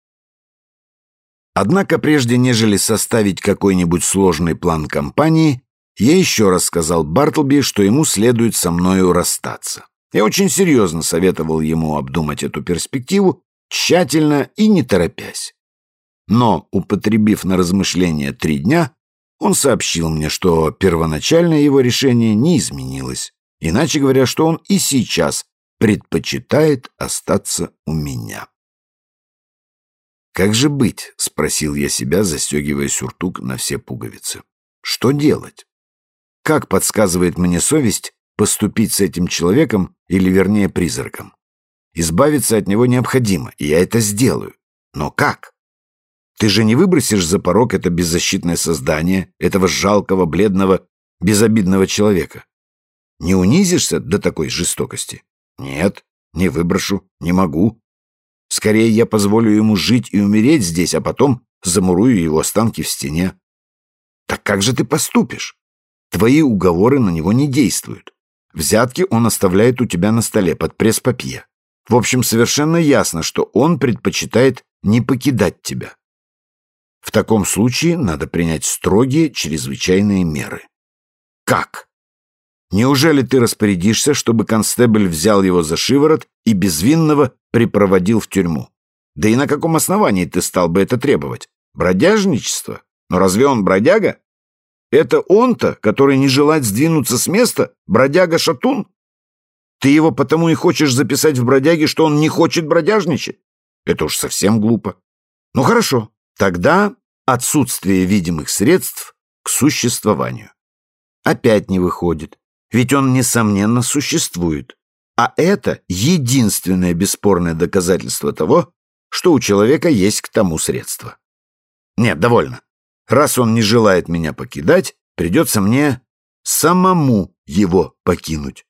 Однако прежде нежели составить какой-нибудь сложный план кампании, я еще раз сказал Бартлби, что ему следует со мною расстаться. Я очень серьезно советовал ему обдумать эту перспективу, тщательно и не торопясь. Но, употребив на размышление три дня, он сообщил мне, что первоначальное его решение не изменилось, иначе говоря, что он и сейчас предпочитает остаться у меня. «Как же быть?» — спросил я себя, застегивая сюртук на все пуговицы. «Что делать? Как подсказывает мне совесть поступить с этим человеком, или вернее призраком? Избавиться от него необходимо, и я это сделаю. Но как? Ты же не выбросишь за порог это беззащитное создание, этого жалкого, бледного, безобидного человека? Не унизишься до такой жестокости? Нет, не выброшу, не могу. Скорее я позволю ему жить и умереть здесь, а потом замурую его останки в стене. Так как же ты поступишь? Твои уговоры на него не действуют. Взятки он оставляет у тебя на столе под пресс-папье. В общем, совершенно ясно, что он предпочитает не покидать тебя. В таком случае надо принять строгие, чрезвычайные меры. Как? Неужели ты распорядишься, чтобы констебль взял его за шиворот и безвинного припроводил в тюрьму? Да и на каком основании ты стал бы это требовать? Бродяжничество? Но разве он бродяга? Это он-то, который не желает сдвинуться с места, бродяга-шатун? Ты его потому и хочешь записать в бродяге, что он не хочет бродяжничать? Это уж совсем глупо. Ну хорошо, тогда отсутствие видимых средств к существованию. Опять не выходит, ведь он, несомненно, существует. А это единственное бесспорное доказательство того, что у человека есть к тому средства. Нет, довольно. Раз он не желает меня покидать, придется мне самому его покинуть.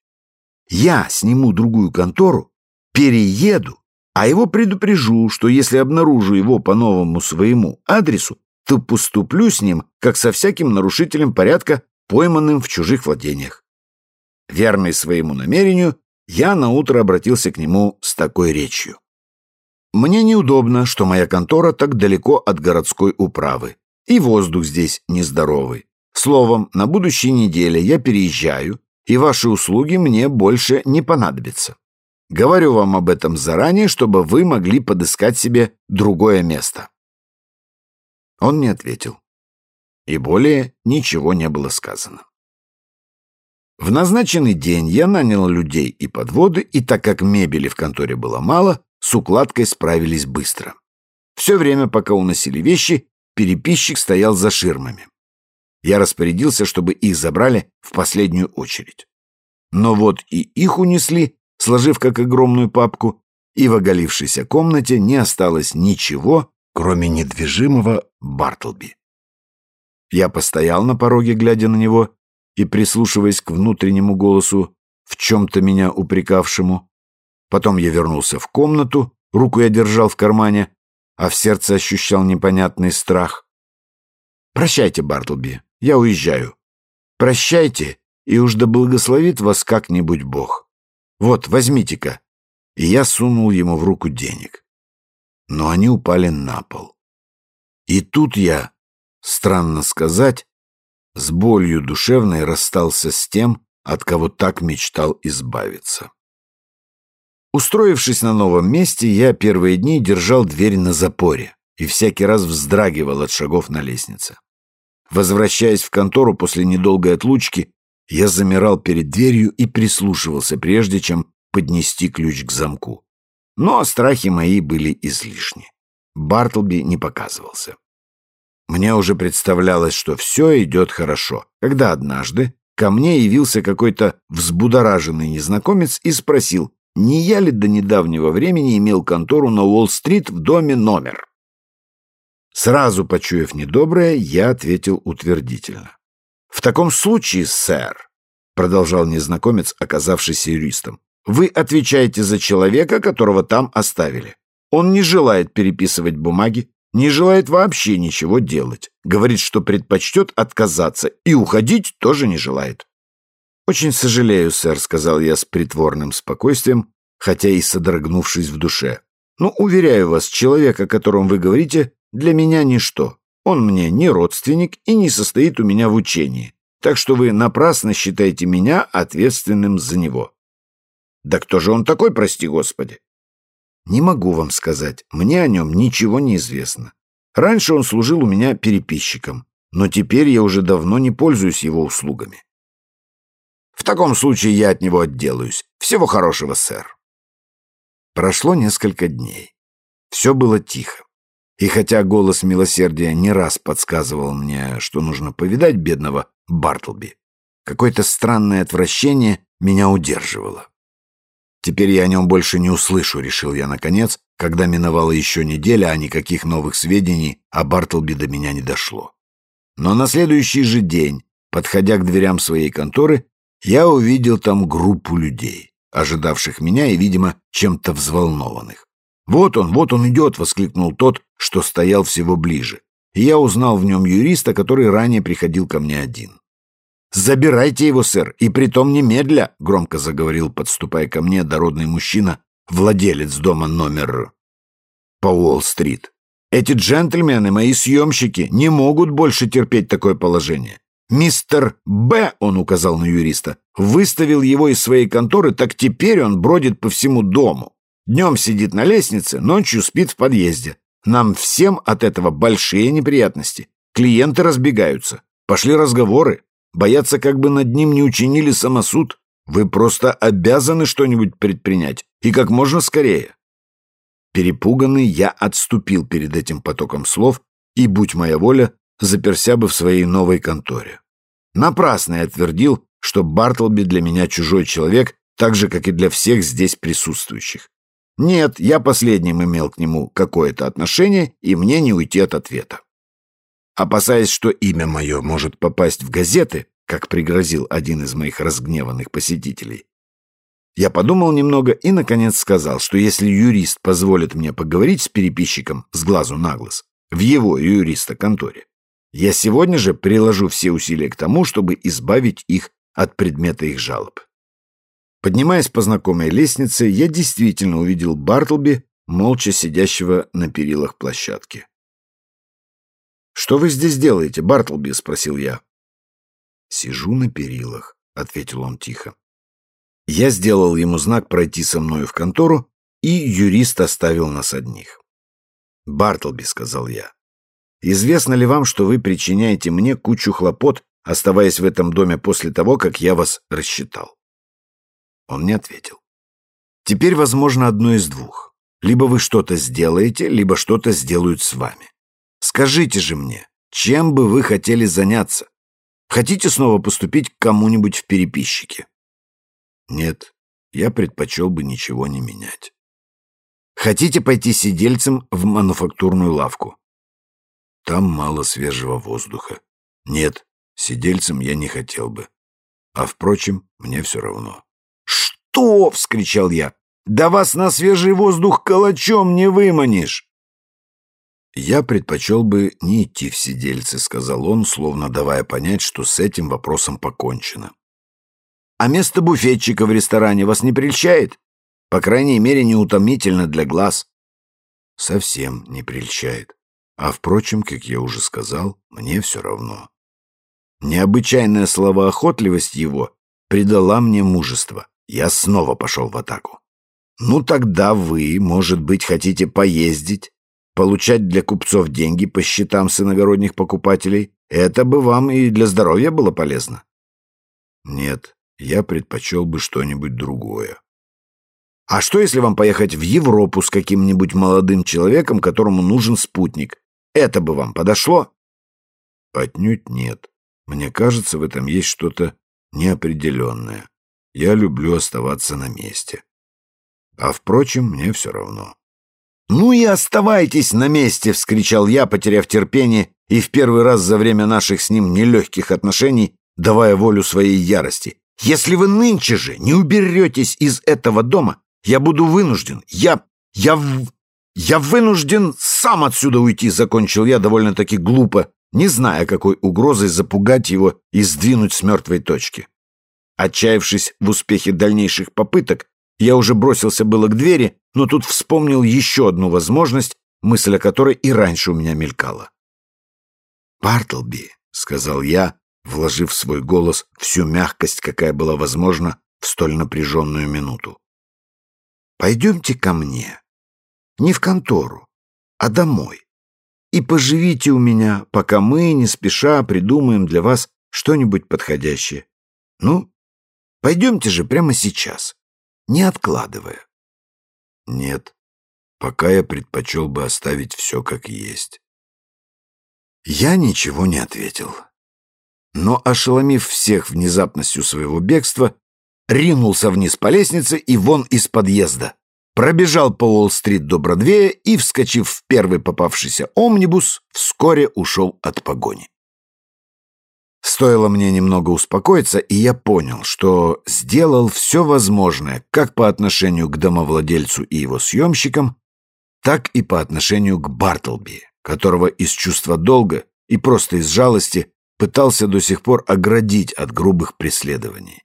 Я сниму другую контору, перееду, а его предупрежу, что если обнаружу его по новому своему адресу, то поступлю с ним, как со всяким нарушителем порядка, пойманным в чужих владениях. Верный своему намерению, я наутро обратился к нему с такой речью. Мне неудобно, что моя контора так далеко от городской управы, и воздух здесь нездоровый. Словом, на будущей неделе я переезжаю, и ваши услуги мне больше не понадобятся. Говорю вам об этом заранее, чтобы вы могли подыскать себе другое место». Он не ответил, и более ничего не было сказано. В назначенный день я нанял людей и подводы, и так как мебели в конторе было мало, с укладкой справились быстро. Все время, пока уносили вещи, переписчик стоял за ширмами. Я распорядился, чтобы их забрали в последнюю очередь. Но вот и их унесли, сложив как огромную папку, и в оголившейся комнате не осталось ничего, кроме недвижимого Бартлби. Я постоял на пороге, глядя на него и прислушиваясь к внутреннему голосу, в чем-то меня упрекавшему. Потом я вернулся в комнату, руку я держал в кармане, а в сердце ощущал непонятный страх. «Прощайте, Бартлби, я уезжаю. Прощайте, и уж да благословит вас как-нибудь Бог. Вот, возьмите-ка». И я сунул ему в руку денег. Но они упали на пол. И тут я, странно сказать, с болью душевной расстался с тем, от кого так мечтал избавиться. Устроившись на новом месте, я первые дни держал дверь на запоре и всякий раз вздрагивал от шагов на лестнице. Возвращаясь в контору после недолгой отлучки, я замирал перед дверью и прислушивался, прежде чем поднести ключ к замку. Но страхи мои были излишни. Бартлби не показывался. Мне уже представлялось, что все идет хорошо, когда однажды ко мне явился какой-то взбудораженный незнакомец и спросил, не я ли до недавнего времени имел контору на Уолл-стрит в доме номер. Сразу почуяв недоброе, я ответил утвердительно. «В таком случае, сэр», — продолжал незнакомец, оказавшийся юристом, «вы отвечаете за человека, которого там оставили. Он не желает переписывать бумаги, не желает вообще ничего делать. Говорит, что предпочтет отказаться, и уходить тоже не желает». «Очень сожалею, сэр», — сказал я с притворным спокойствием, хотя и содрогнувшись в душе. «Но, уверяю вас, человек, о котором вы говорите, для меня ничто. Он мне не родственник и не состоит у меня в учении. Так что вы напрасно считаете меня ответственным за него». «Да кто же он такой, прости господи?» «Не могу вам сказать. Мне о нем ничего не известно. Раньше он служил у меня переписчиком, но теперь я уже давно не пользуюсь его услугами». «В таком случае я от него отделаюсь. Всего хорошего, сэр». Прошло несколько дней. Все было тихо. И хотя голос милосердия не раз подсказывал мне, что нужно повидать бедного Бартлби, какое-то странное отвращение меня удерживало. «Теперь я о нем больше не услышу», — решил я наконец, когда миновала еще неделя, а никаких новых сведений о Бартлби до меня не дошло. Но на следующий же день, подходя к дверям своей конторы, я увидел там группу людей, ожидавших меня и, видимо, чем-то взволнованных. «Вот он, вот он идет!» — воскликнул тот, что стоял всего ближе. И я узнал в нем юриста, который ранее приходил ко мне один. «Забирайте его, сэр, и притом немедля!» — громко заговорил, подступая ко мне, дородный мужчина, владелец дома номер по Уолл-стрит. «Эти джентльмены, мои съемщики, не могут больше терпеть такое положение. Мистер Б, — он указал на юриста, — выставил его из своей конторы, так теперь он бродит по всему дому. Днем сидит на лестнице, ночью спит в подъезде. Нам всем от этого большие неприятности. Клиенты разбегаются. Пошли разговоры. Боятся, как бы над ним не учинили самосуд. Вы просто обязаны что-нибудь предпринять. И как можно скорее». Перепуганный, я отступил перед этим потоком слов и, будь моя воля, заперся бы в своей новой конторе. Напрасно я твердил, что Бартлби для меня чужой человек, так же, как и для всех здесь присутствующих. Нет, я последним имел к нему какое-то отношение, и мне не уйти от ответа. Опасаясь, что имя мое может попасть в газеты, как пригрозил один из моих разгневанных посетителей, я подумал немного и, наконец, сказал, что если юрист позволит мне поговорить с переписчиком с глазу на глаз в его юриста-конторе, я сегодня же приложу все усилия к тому, чтобы избавить их от предмета их жалоб. Поднимаясь по знакомой лестнице, я действительно увидел Бартлби, молча сидящего на перилах площадки. «Что вы здесь делаете, Бартлби?» — спросил я. «Сижу на перилах», — ответил он тихо. Я сделал ему знак пройти со мною в контору, и юрист оставил нас одних. «Бартлби», — сказал я, — «известно ли вам, что вы причиняете мне кучу хлопот, оставаясь в этом доме после того, как я вас рассчитал?» Он не ответил. «Теперь возможно одно из двух. Либо вы что-то сделаете, либо что-то сделают с вами. Скажите же мне, чем бы вы хотели заняться? Хотите снова поступить к кому-нибудь в переписчики?» «Нет, я предпочел бы ничего не менять». «Хотите пойти сидельцем в мануфактурную лавку?» «Там мало свежего воздуха. Нет, сидельцем я не хотел бы. А, впрочем, мне все равно». «Что?» — вскричал я. «Да вас на свежий воздух калачом не выманишь!» «Я предпочел бы не идти в сидельцы», — сказал он, словно давая понять, что с этим вопросом покончено. «А место буфетчика в ресторане вас не прельщает? По крайней мере, не утомительно для глаз». «Совсем не прельщает. А, впрочем, как я уже сказал, мне все равно». Необычайная словоохотливость его придала мне мужество. Я снова пошел в атаку. «Ну, тогда вы, может быть, хотите поездить, получать для купцов деньги по счетам с иногородних покупателей? Это бы вам и для здоровья было полезно». «Нет, я предпочел бы что-нибудь другое». «А что, если вам поехать в Европу с каким-нибудь молодым человеком, которому нужен спутник? Это бы вам подошло?» «Отнюдь нет. Мне кажется, в этом есть что-то неопределенное. Я люблю оставаться на месте. А, впрочем, мне все равно». «Ну и оставайтесь на месте!» — вскричал я, потеряв терпение и в первый раз за время наших с ним нелегких отношений давая волю своей ярости. «Если вы нынче же не уберетесь из этого дома, я буду вынужден, я... я... я вынужден сам отсюда уйти!» — закончил я довольно-таки глупо, не зная, какой угрозой запугать его и сдвинуть с мертвой точки. Отчаявшись в успехе дальнейших попыток, я уже бросился было к двери, но тут вспомнил еще одну возможность, мысль о которой и раньше у меня мелькала. «Бартлби», — сказал я, вложив в свой голос всю мягкость, какая была возможна в столь напряженную минуту. «Пойдемте ко мне, не в контору, а домой, и поживите у меня, пока мы, не спеша, придумаем для вас что-нибудь подходящее. Ну, пойдемте же прямо сейчас, не откладывая». «Нет, пока я предпочел бы оставить все как есть». Я ничего не ответил, но, ошеломив всех внезапностью своего бегства, ринулся вниз по лестнице и вон из подъезда, пробежал по Уолл-стрит до Бродвея и, вскочив в первый попавшийся омнибус, вскоре ушел от погони. Стоило мне немного успокоиться, и я понял, что сделал все возможное как по отношению к домовладельцу и его съемщикам, так и по отношению к Бартлби, которого из чувства долга и просто из жалости пытался до сих пор оградить от грубых преследований.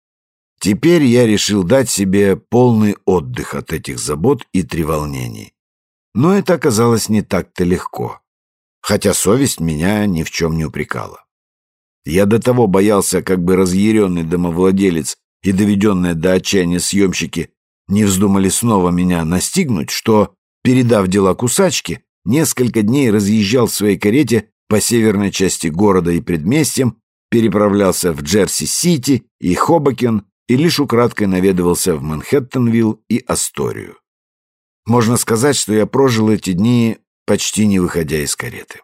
Теперь я решил дать себе полный отдых от этих забот и треволнений. Но это оказалось не так-то легко, хотя совесть меня ни в чем не упрекала. Я до того боялся, как бы разъяренный домовладелец и доведенные до отчаяния съемщики не вздумали снова меня настигнуть, что, передав дела кусачке, несколько дней разъезжал в своей карете по северной части города и предместьям, переправлялся в Джерси-Сити и Хобокен и лишь украдкой наведывался в Манхэттенвилл и Асторию. Можно сказать, что я прожил эти дни, почти не выходя из кареты.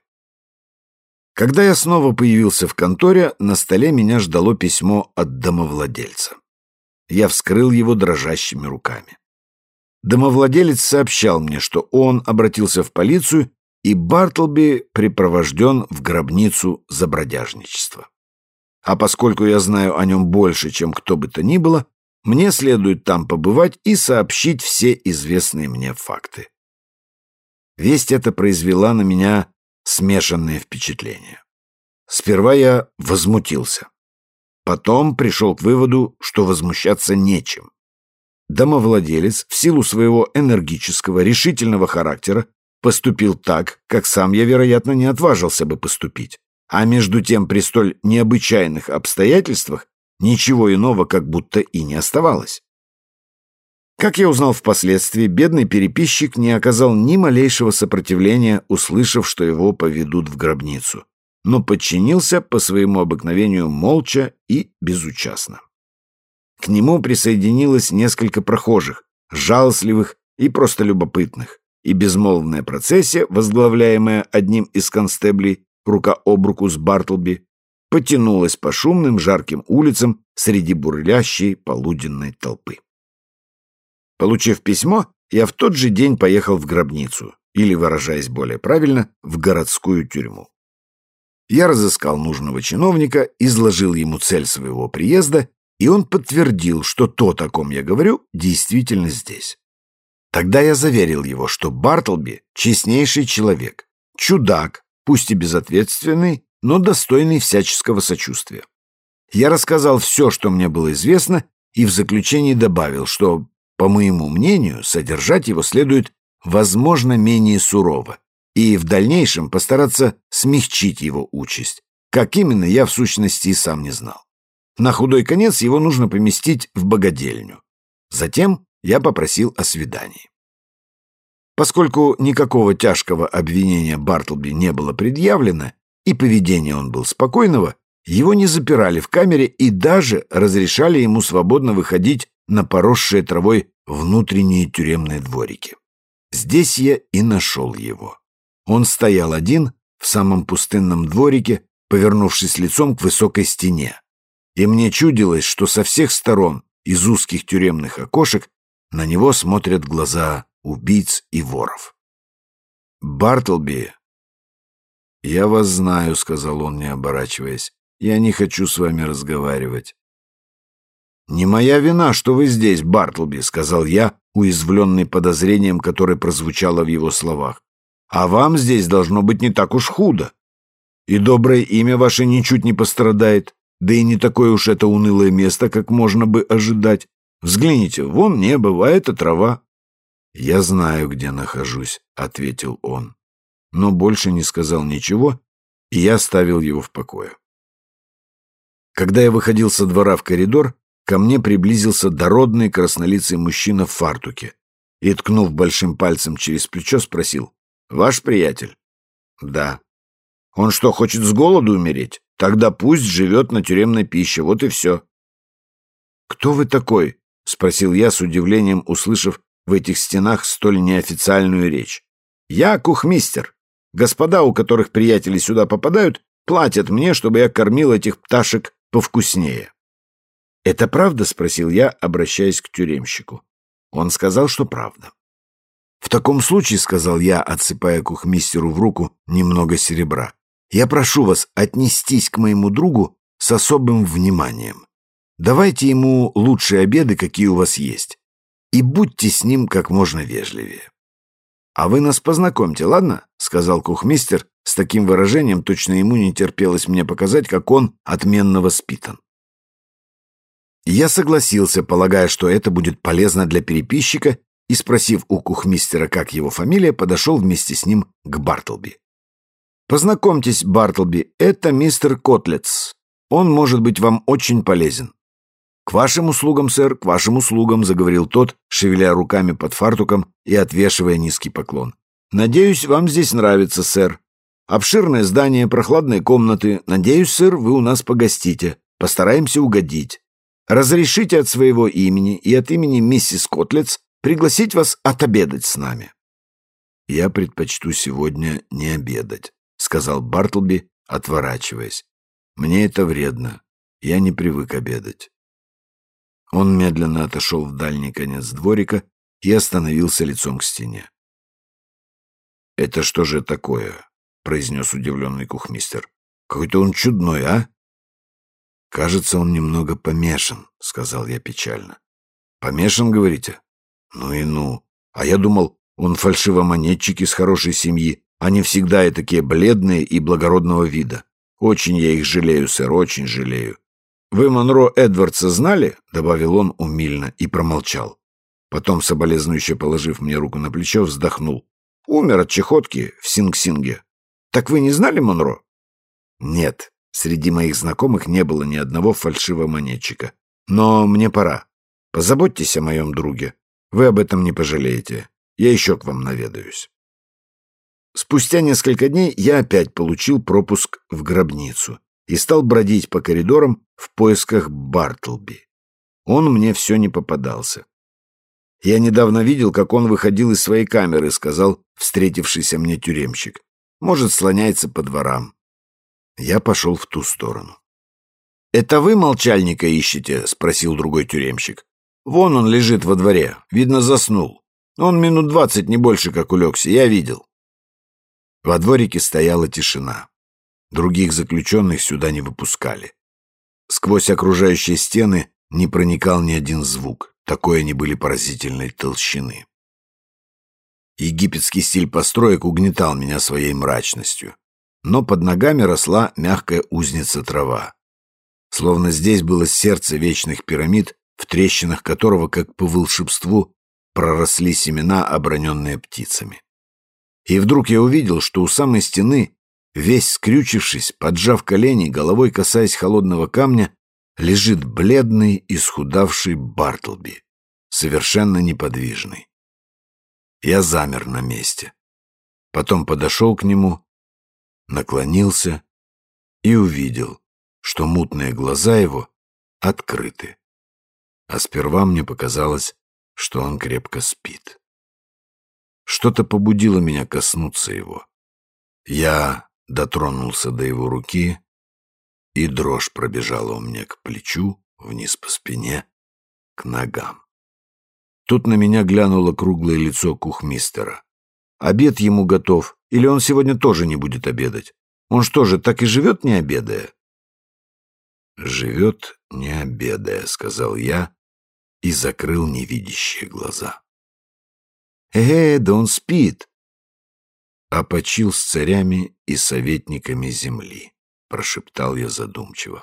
Когда я снова появился в конторе, на столе меня ждало письмо от домовладельца. Я вскрыл его дрожащими руками. Домовладелец сообщал мне, что он обратился в полицию, и Бартлби припровожден в гробницу за бродяжничество. А поскольку я знаю о нем больше, чем кто бы то ни было, мне следует там побывать и сообщить все известные мне факты. Весть эта произвела на меня смешанные впечатления. Сперва я возмутился. Потом пришел к выводу, что возмущаться нечем. Домовладелец, в силу своего энергического, решительного характера, поступил так, как сам я, вероятно, не отважился бы поступить. А между тем, при столь необычайных обстоятельствах, ничего иного как будто и не оставалось. Как я узнал впоследствии, бедный переписчик не оказал ни малейшего сопротивления, услышав, что его поведут в гробницу, но подчинился по своему обыкновению молча и безучастно. К нему присоединилось несколько прохожих, жалостливых и просто любопытных, и безмолвная процессия, возглавляемая одним из констеблей рука об руку с Бартлби, потянулась по шумным жарким улицам среди бурлящей полуденной толпы. Получив письмо, я в тот же день поехал в гробницу, или, выражаясь более правильно, в городскую тюрьму. Я разыскал нужного чиновника, изложил ему цель своего приезда, и он подтвердил, что тот, о ком я говорю, действительно здесь. Тогда я заверил его, что Бартлби — честнейший человек, чудак, пусть и безответственный, но достойный всяческого сочувствия. Я рассказал все, что мне было известно, и в заключении добавил, что, по моему мнению, содержать его следует, возможно, менее сурово, и в дальнейшем постараться смягчить его участь, Как именно, я в сущности и сам не знал. На худой конец его нужно поместить в богадельню. Затем я попросил о свидании. Поскольку никакого тяжкого обвинения Бартлби не было предъявлено, и поведение он был спокойного, его не запирали в камере и даже разрешали ему свободно выходить на поросшие травой внутренние тюремные дворики. Здесь я и нашел его. Он стоял один в самом пустынном дворике, повернувшись лицом к высокой стене. И мне чудилось, что со всех сторон из узких тюремных окошек на него смотрят глаза убийц и воров. «Бартлби!» «Я вас знаю», — сказал он, не оборачиваясь. «Я не хочу с вами разговаривать». «Не моя вина, что вы здесь, Бартлби», — сказал я, уязвленный подозрением, которое прозвучало в его словах. «А вам здесь должно быть не так уж худо. И доброе имя ваше ничуть не пострадает, да и не такое уж это унылое место, как можно бы ожидать. Взгляните, вон небо, а это трава». «Я знаю, где нахожусь», — ответил он, но больше не сказал ничего, и я оставил его в покое. Когда я выходил со двора в коридор, ко мне приблизился дородный краснолицый мужчина в фартуке и, ткнув большим пальцем через плечо, спросил: «Ваш приятель?» «Да». «Он что, хочет с голоду умереть? Тогда пусть живет на тюремной пище, вот и все». «Кто вы такой?» — спросил я с удивлением, услышав в этих стенах столь неофициальную речь. «Я кухмистер. Господа, у которых приятели сюда попадают, платят мне, чтобы я кормил этих пташек повкуснее». «Это правда?» — спросил я, обращаясь к тюремщику. Он сказал, что правда. «В таком случае, — сказал я, отсыпая кухмистеру в руку немного серебра, — я прошу вас отнестись к моему другу с особым вниманием. Давайте ему лучшие обеды, какие у вас есть, и будьте с ним как можно вежливее». «А вы нас познакомьте, ладно?» — сказал кухмистер с таким выражением, точно ему не терпелось мне показать, как он отменно воспитан. Я согласился, полагая, что это будет полезно для переписчика, и, спросив у кухмистера, как его фамилия, подошел вместе с ним к Бартлби. «Познакомьтесь, Бартлби, это мистер Котлетс. Он может быть вам очень полезен». «К вашим услугам, сэр, к вашим услугам», — заговорил тот, шевеля руками под фартуком и отвешивая низкий поклон. «Надеюсь, вам здесь нравится, сэр. Обширное здание, прохладные комнаты. Надеюсь, сэр, вы у нас погостите. Постараемся угодить. Разрешите от своего имени и от имени миссис Котлетс пригласить вас отобедать с нами». «Я предпочту сегодня не обедать», — сказал Бартлби, отворачиваясь. «Мне это вредно. Я не привык обедать». Он медленно отошел в дальний конец дворика и остановился лицом к стене. «Это что же такое?» — произнес удивленный кухмистер. «Какой-то он чудной, а?» «Кажется, он немного помешан», — сказал я печально. «Помешан, говорите? Ну и ну. А я думал, он фальшивомонетчик из хорошей семьи. Они всегда и такие бледные и благородного вида. Очень я их жалею, сэр, очень жалею. Вы Монро Эдвардса знали?» — добавил он умильно и промолчал. Потом, соболезнующе положив мне руку на плечо, вздохнул. «Умер от чехотки в Синг-Синге. Так вы не знали Монро?» «Нет, среди моих знакомых не было ни одного фальшивомонетчика. Но мне пора. Позаботьтесь о моем друге. Вы об этом не пожалеете. Я еще к вам наведаюсь». Спустя несколько дней я опять получил пропуск в гробницу и стал бродить по коридорам в поисках Бартлби. Он мне все не попадался. «Я недавно видел, как он выходил из своей камеры», — сказал встретившийся мне тюремщик. «Может, слоняется по дворам». Я пошел в ту сторону. «Это вы молчальника ищете?» — спросил другой тюремщик. «Вон он лежит во дворе. Видно, заснул. Он минут двадцать, не больше, как улегся. Я видел». Во дворике стояла тишина. Других заключенных сюда не выпускали. Сквозь окружающие стены не проникал ни один звук. Такой они были поразительной толщины. Египетский стиль построек угнетал меня своей мрачностью. Но под ногами росла мягкая узница трава. Словно здесь было сердце вечных пирамид, в трещинах которого, как по волшебству, проросли семена, оброненные птицами. И вдруг я увидел, что у самой стены, весь скрючившись, поджав колени, головой касаясь холодного камня, лежит бледный, исхудавший Бартлби, совершенно неподвижный. Я замер на месте. Потом подошел к нему, наклонился и увидел, что мутные глаза его открыты. А сперва мне показалось, что он крепко спит. Что-то побудило меня коснуться его. Я дотронулся до его руки, и дрожь пробежала у меня к плечу, вниз по спине, к ногам. Тут на меня глянуло круглое лицо кухмистера. Обед ему готов, или он сегодня тоже не будет обедать? Он что же, так и живет, не обедая? «Живет, не обедая», — сказал я и закрыл невидящие глаза. «Э, да он спит!» «А почил с царями и советниками земли», — прошептал я задумчиво.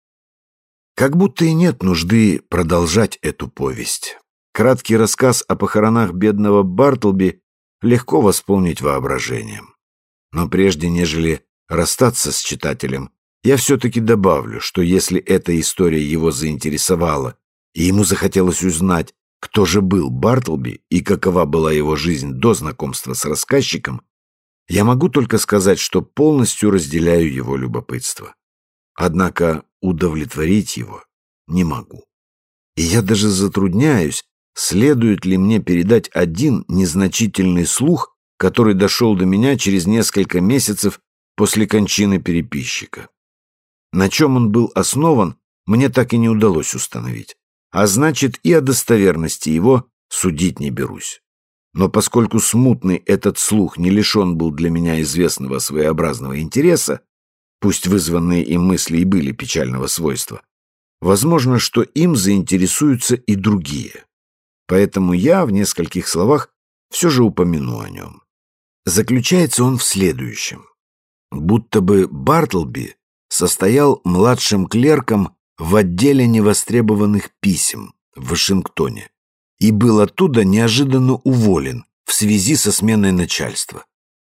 Как будто и нет нужды продолжать эту повесть. Краткий рассказ о похоронах бедного Бартлби легко восполнить воображением. Но прежде нежели расстаться с читателем, я все-таки добавлю, что если эта история его заинтересовала, и ему захотелось узнать, кто же был Бартлби и какова была его жизнь до знакомства с рассказчиком, я могу только сказать, что полностью разделяю его любопытство. Однако удовлетворить его не могу. И я даже затрудняюсь, следует ли мне передать один незначительный слух, который дошел до меня через несколько месяцев после кончины переписчика. На чем он был основан, мне так и не удалось установить, а значит, и о достоверности его судить не берусь. Но поскольку смутный этот слух не лишен был для меня известного своеобразного интереса, пусть вызванные им мысли и были печального свойства, возможно, что им заинтересуются и другие. Поэтому я в нескольких словах все же упомяну о нем. Заключается он в следующем. Будто бы Бартлби состоял младшим клерком в отделе невостребованных писем в Вашингтоне и был оттуда неожиданно уволен в связи со сменой начальства.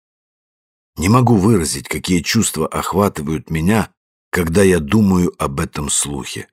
Не могу выразить, какие чувства охватывают меня, когда я думаю об этом слухе.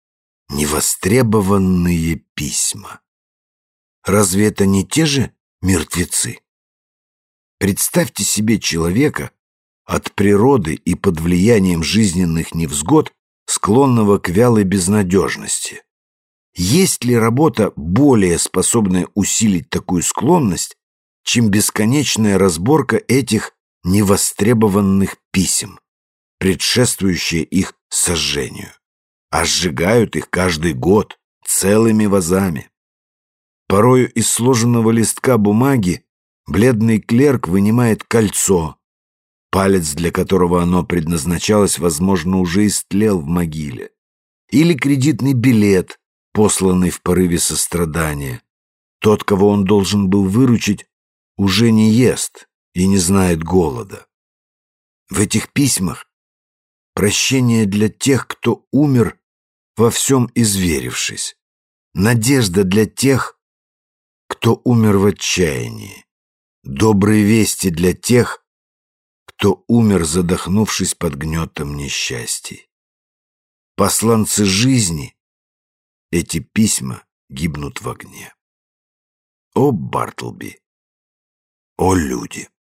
Невостребованные письма. Разве это не те же мертвецы? Представьте себе человека, от природы и под влиянием жизненных невзгод, склонного к вялой безнадежности. Есть ли работа, более способная усилить такую склонность, чем бесконечная разборка этих невостребованных писем, предшествующая их сожжению? А сжигают их каждый год целыми вазами. Порою из сложенного листка бумаги бледный клерк вынимает кольцо, палец, для которого оно предназначалось, возможно, уже истлел в могиле, или кредитный билет, посланный в порыве сострадания. Тот, кого он должен был выручить, уже не ест и не знает голода. В этих письмах прощение для тех, кто умер, во всем изверившись, надежда для тех, кто умер в отчаянии, добрые вести для тех, кто умер, задохнувшись под гнетом несчастий. Посланцы жизни, эти письма гибнут в огне. О, Бартлби! О, люди!